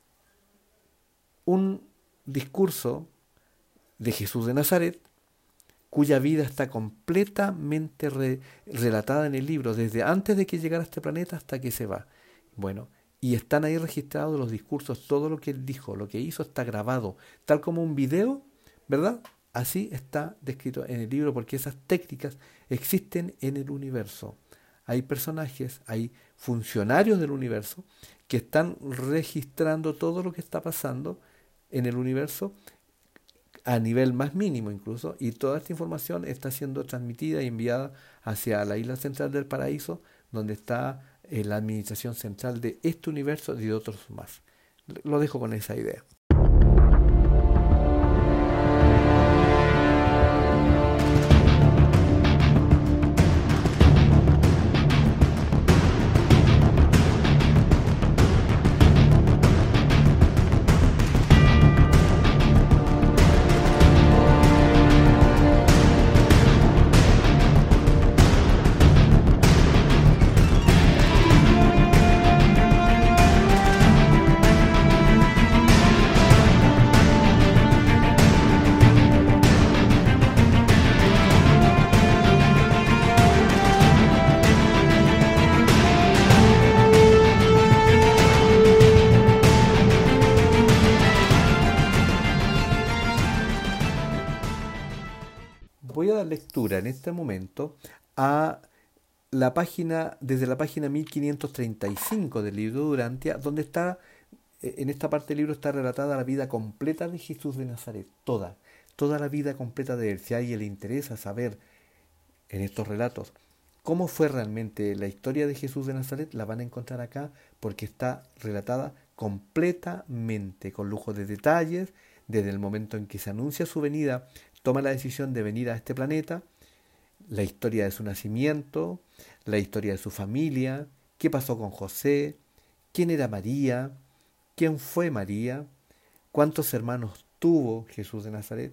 un discurso de Jesús de Nazaret, cuya vida está completamente re, relatada en el libro, desde antes de que llegara a este planeta hasta que se va. Bueno, y están ahí registrados los discursos, todo lo que él dijo, lo que hizo está grabado, tal como un video, ¿verdad? Así está descrito en el libro, porque esas técnicas existen en el universo. Hay personajes, hay funcionarios del universo que están registrando todo lo que está pasando en el universo a nivel más mínimo incluso, y toda esta información está siendo transmitida y enviada hacia la isla central del paraíso, donde está eh, la administración central de este universo y de otros más. Lo dejo con esa idea. Voy a dar lectura en este momento a la página, desde la página mil quinientos treinta y cinco del libro de Urantia, donde está, en esta parte del libro está relatada la vida completa de Jesús de Nazaret, toda, toda la vida completa de él. Si a alguien le interesa saber en estos relatos cómo fue realmente la historia de Jesús de Nazaret, la van a encontrar acá, porque está relatada completamente, con lujo de detalles, desde el momento en que se anuncia su venida, toma la decisión de venir a este planeta, la historia de su nacimiento, la historia de su familia, qué pasó con José, quién era María, quién fue María, cuántos hermanos tuvo Jesús de Nazaret.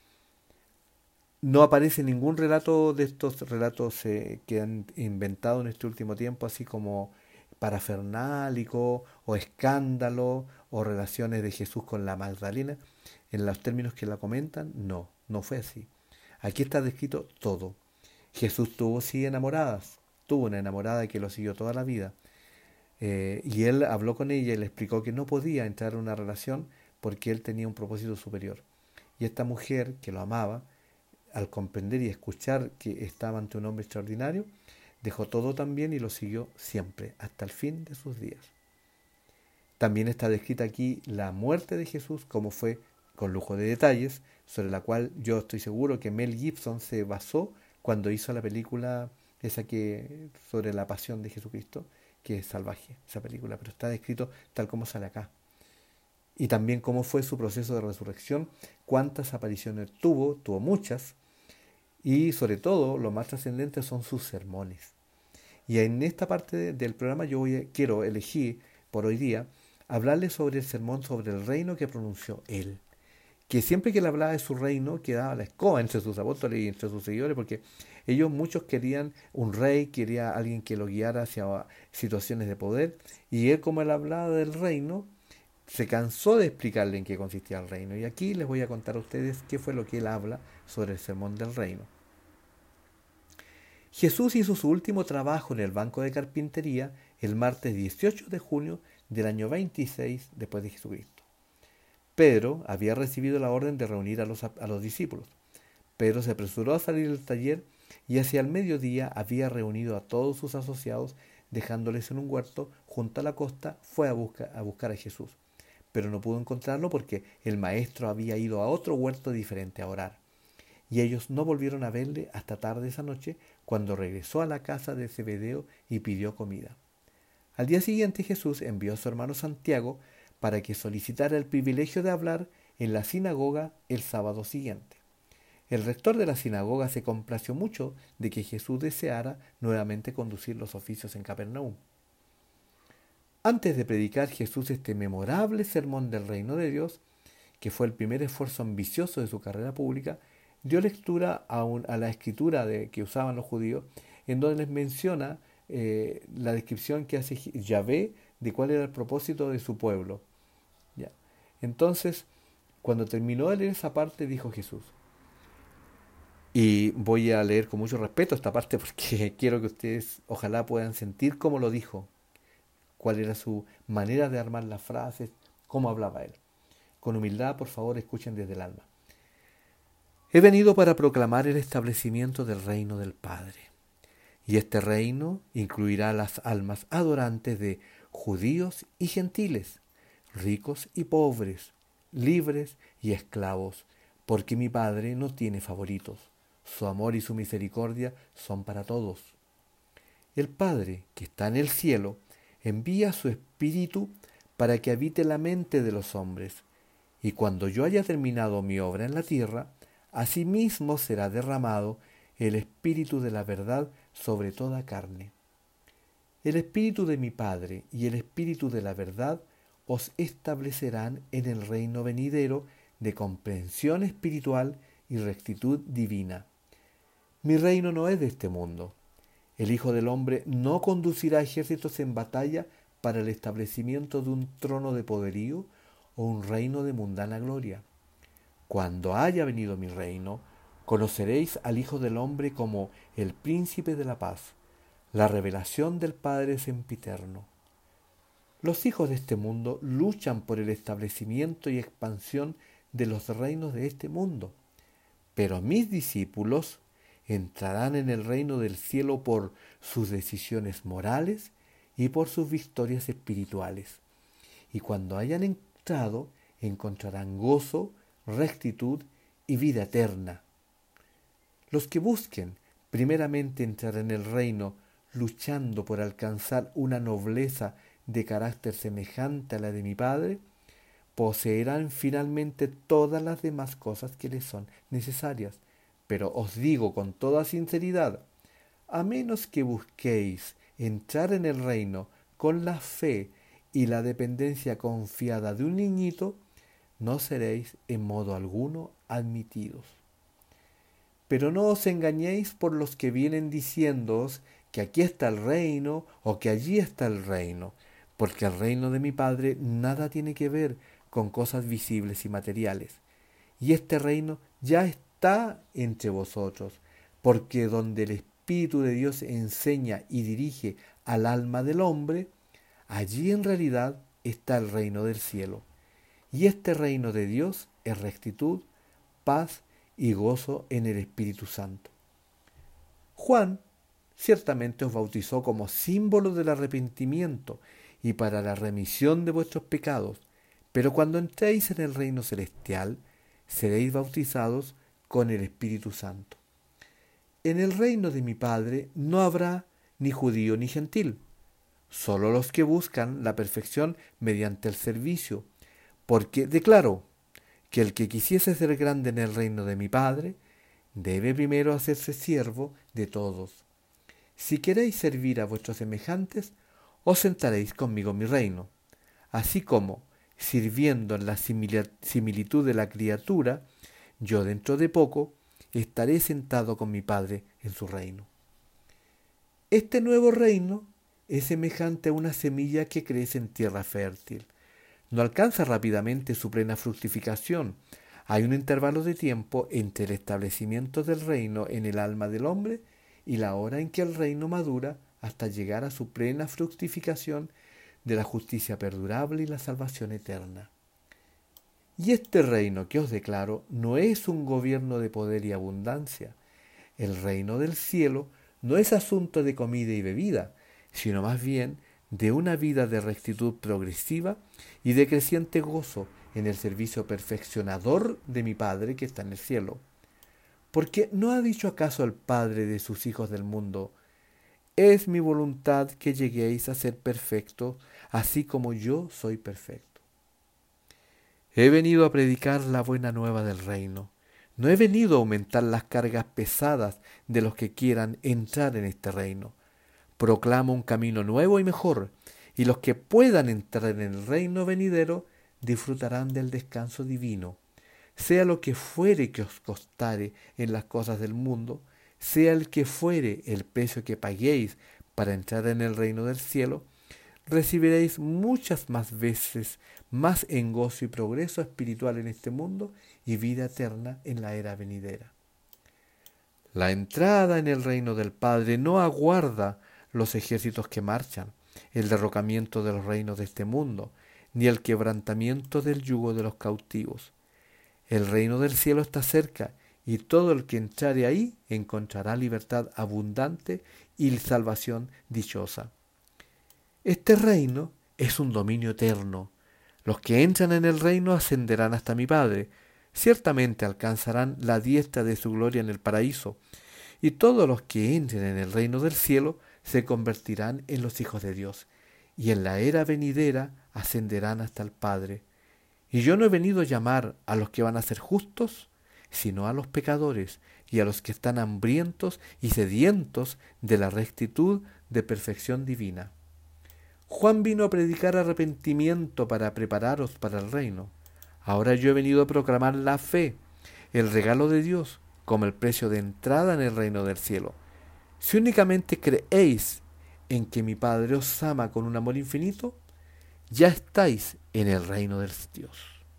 No aparece ningún relato de estos relatos eh, que han inventado en este último tiempo, así como parafernálico o escándalo o relaciones de Jesús con la Magdalena. En los términos que la comentan, no, no fue así. Aquí está descrito todo. Jesús tuvo sí enamoradas, tuvo una enamorada que lo siguió toda la vida. Eh, y él habló con ella y le explicó que no podía entrar en una relación porque él tenía un propósito superior. Y esta mujer que lo amaba, al comprender y escuchar que estaba ante un hombre extraordinario, dejó todo también y lo siguió siempre, hasta el fin de sus días. También está descrita aquí la muerte de Jesús, como fue con lujo de detalles, sobre la cual yo estoy seguro que Mel Gibson se basó cuando hizo la película esa que sobre la pasión de Jesucristo, que es salvaje, esa película, pero está descrito tal como sale acá. Y también cómo fue su proceso de resurrección, cuántas apariciones tuvo, tuvo muchas, y sobre todo lo más trascendente son sus sermones. Y en esta parte de, del programa yo voy a, quiero elegir por hoy día hablarles sobre el sermón sobre el reino que pronunció él, que siempre que él hablaba de su reino quedaba la escoba entre sus apóstoles y entre sus seguidores, porque ellos muchos querían un rey, quería alguien que lo guiara hacia situaciones de poder, y él, como él hablaba del reino, se cansó de explicarle en qué consistía el reino. Y aquí les voy a contar a ustedes qué fue lo que él habla sobre el sermón del reino. Jesús hizo su último trabajo en el banco de carpintería el martes dieciocho de junio del año veintiséis después de Jesucristo. Pedro había recibido la orden de reunir a los, a los discípulos. Pedro se apresuró a salir del taller y hacia el mediodía había reunido a todos sus asociados, dejándoles en un huerto junto a la costa. Fue a, busca, a buscar a Jesús, pero no pudo encontrarlo porque el maestro había ido a otro huerto diferente a orar. y ellos no volvieron a verle hasta tarde esa noche, cuando regresó a la casa de Zebedeo y pidió comida. Al día siguiente Jesús envió a su hermano Santiago para que solicitara el privilegio de hablar en la sinagoga el sábado siguiente. El rector de la sinagoga se complació mucho de que Jesús deseara nuevamente conducir los oficios en Capernaum. Antes de predicar Jesús este memorable sermón del reino de Dios, que fue el primer esfuerzo ambicioso de su carrera pública, dio lectura a, un, a la escritura de, que usaban los judíos, en donde les menciona eh, la descripción que hace Yahvé de cuál era el propósito de su pueblo. ¿Ya? Entonces, cuando terminó de leer esa parte, dijo Jesús, y voy a leer con mucho respeto esta parte porque quiero que ustedes ojalá puedan sentir cómo lo dijo, cuál era su manera de armar las frases, cómo hablaba él. Con humildad, por favor, escuchen desde el alma. He venido para proclamar el establecimiento del reino del Padre, y este reino incluirá las almas adorantes de judíos y gentiles, ricos y pobres, libres y esclavos, porque mi Padre no tiene favoritos. Su amor y su misericordia son para todos. El Padre, que está en el cielo, envía su Espíritu para que habite la mente de los hombres, y cuando yo haya terminado mi obra en la tierra, asimismo será derramado el Espíritu de la verdad sobre toda carne. El Espíritu de mi Padre y el Espíritu de la verdad os establecerán en el reino venidero de comprensión espiritual y rectitud divina. Mi reino no es de este mundo. El Hijo del Hombre no conducirá ejércitos en batalla para el establecimiento de un trono de poderío o un reino de mundana gloria. Cuando haya venido mi reino, conoceréis al Hijo del Hombre como el Príncipe de la Paz. La revelación del Padre sempiterno. Los hijos de este mundo luchan por el establecimiento y expansión de los reinos de este mundo, pero mis discípulos entrarán en el reino del cielo por sus decisiones morales y por sus victorias espirituales. Y cuando hayan entrado, encontrarán gozo, rectitud y vida eterna. Los que busquen primeramente entrar en el reino luchando por alcanzar una nobleza de carácter semejante a la de mi Padre, poseerán finalmente todas las demás cosas que les son necesarias. Pero os digo con toda sinceridad, a menos que busquéis entrar en el reino con la fe y la dependencia confiada de un niñito, no seréis en modo alguno admitidos. Pero no os engañéis por los que vienen diciéndoos que aquí está el reino o que allí está el reino, porque el reino de mi Padre nada tiene que ver con cosas visibles y materiales. Y este reino ya está está entre vosotros, porque donde el Espíritu de Dios enseña y dirige al alma del hombre, allí en realidad está el reino del cielo. Y este reino de Dios es rectitud, paz y gozo en el Espíritu Santo. Juan ciertamente os bautizó como símbolo del arrepentimiento y para la remisión de vuestros pecados, pero cuando entréis en el reino celestial, seréis bautizados con el Espíritu Santo. En el reino de mi Padre no habrá ni judío ni gentil, solo los que buscan la perfección mediante el servicio, porque declaro que el que quisiese ser grande en el reino de mi Padre, debe primero hacerse siervo de todos. Si queréis servir a vuestros semejantes, os sentaréis conmigo en mi reino, así como, sirviendo en la similitud de la criatura, yo dentro de poco estaré sentado con mi Padre en su reino. Este nuevo reino es semejante a una semilla que crece en tierra fértil. No alcanza rápidamente su plena fructificación. Hay un intervalo de tiempo entre el establecimiento del reino en el alma del hombre y la hora en que el reino madura hasta llegar a su plena fructificación de la justicia perdurable y la salvación eterna. Y este reino que os declaro no es un gobierno de poder y abundancia. El reino del cielo no es asunto de comida y bebida, sino más bien de una vida de rectitud progresiva y de creciente gozo en el servicio perfeccionador de mi Padre que está en el cielo. Porque ¿no ha dicho acaso el Padre de sus hijos del mundo: es mi voluntad que lleguéis a ser perfectos, así como yo soy perfecto? He venido a predicar la buena nueva del reino. No he venido a aumentar las cargas pesadas de los que quieran entrar en este reino. Proclamo un camino nuevo y mejor, y los que puedan entrar en el reino venidero disfrutarán del descanso divino. Sea lo que fuere que os costare en las cosas del mundo, sea el que fuere el precio que paguéis para entrar en el reino del cielo, recibiréis muchas más veces más en gozo y progreso espiritual en este mundo y vida eterna en la era venidera. La entrada en el reino del Padre no aguarda los ejércitos que marchan, el derrocamiento de los reinos de este mundo, ni el quebrantamiento del yugo de los cautivos. El reino del cielo está cerca, y todo el que entrare ahí encontrará libertad abundante y salvación dichosa. Este reino es un dominio eterno. Los que entran en el reino ascenderán hasta mi Padre. Ciertamente alcanzarán la diestra de su gloria en el paraíso, y todos los que entren en el reino del cielo se convertirán en los hijos de Dios, y en la era venidera ascenderán hasta el Padre. Y yo no he venido a llamar a los que van a ser justos, sino a los pecadores y a los que están hambrientos y sedientos de la rectitud de perfección divina. Juan vino a predicar arrepentimiento para prepararos para el reino. Ahora yo he venido a proclamar la fe, el regalo de Dios, como el precio de entrada en el reino del cielo. Si únicamente creéis en que mi Padre os ama con un amor infinito, ya estáis en el reino de Dios.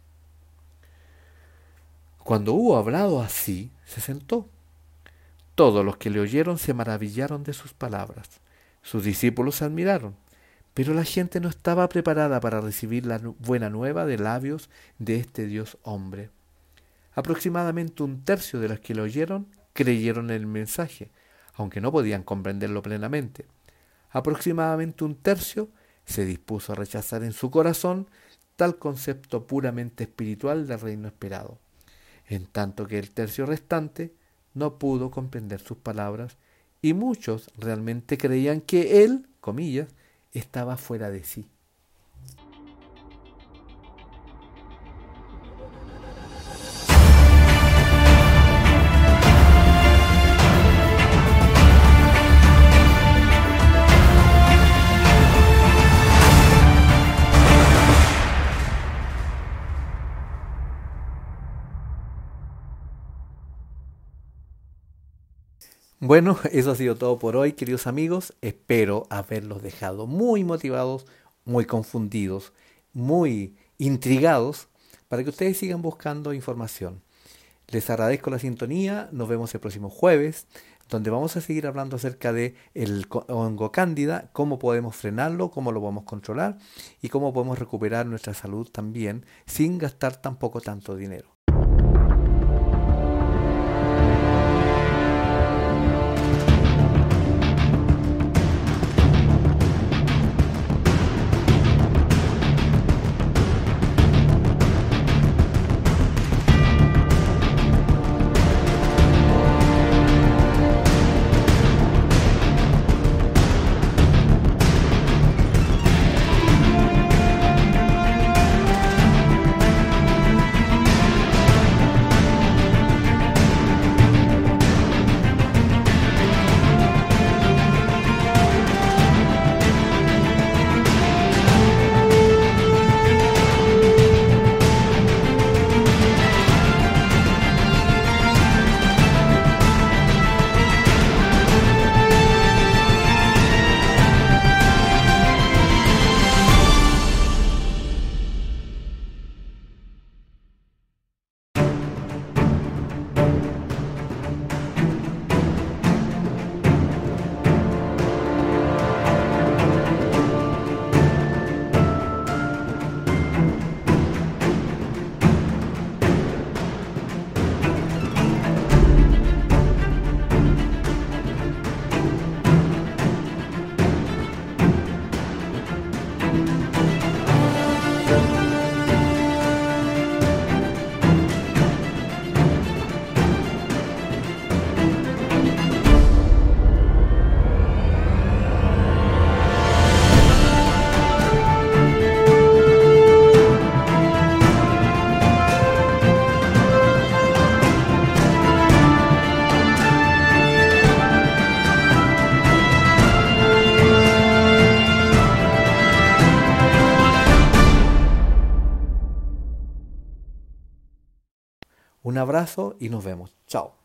Cuando hubo hablado así, se sentó. Todos los que le oyeron se maravillaron de sus palabras. Sus discípulos se admiraron, pero la gente no estaba preparada para recibir la buena nueva de labios de este Dios hombre. Aproximadamente un tercio de los que le oyeron creyeron en el mensaje, aunque no podían comprenderlo plenamente. Aproximadamente un tercio se dispuso a rechazar en su corazón tal concepto puramente espiritual del reino esperado, en tanto que el tercio restante no pudo comprender sus palabras, y muchos realmente creían que él, comillas, estaba fuera de sí. Bueno, eso ha sido todo por hoy, queridos amigos. Espero haberlos dejado muy motivados, muy confundidos, muy intrigados, para que ustedes sigan buscando información. Les agradezco la sintonía. Nos vemos el próximo jueves, donde vamos a seguir hablando acerca de el hongo cándida, cómo podemos frenarlo, cómo lo podemos controlar y cómo podemos recuperar nuestra salud también sin gastar tampoco tanto dinero. Un abrazo y nos vemos. Chao.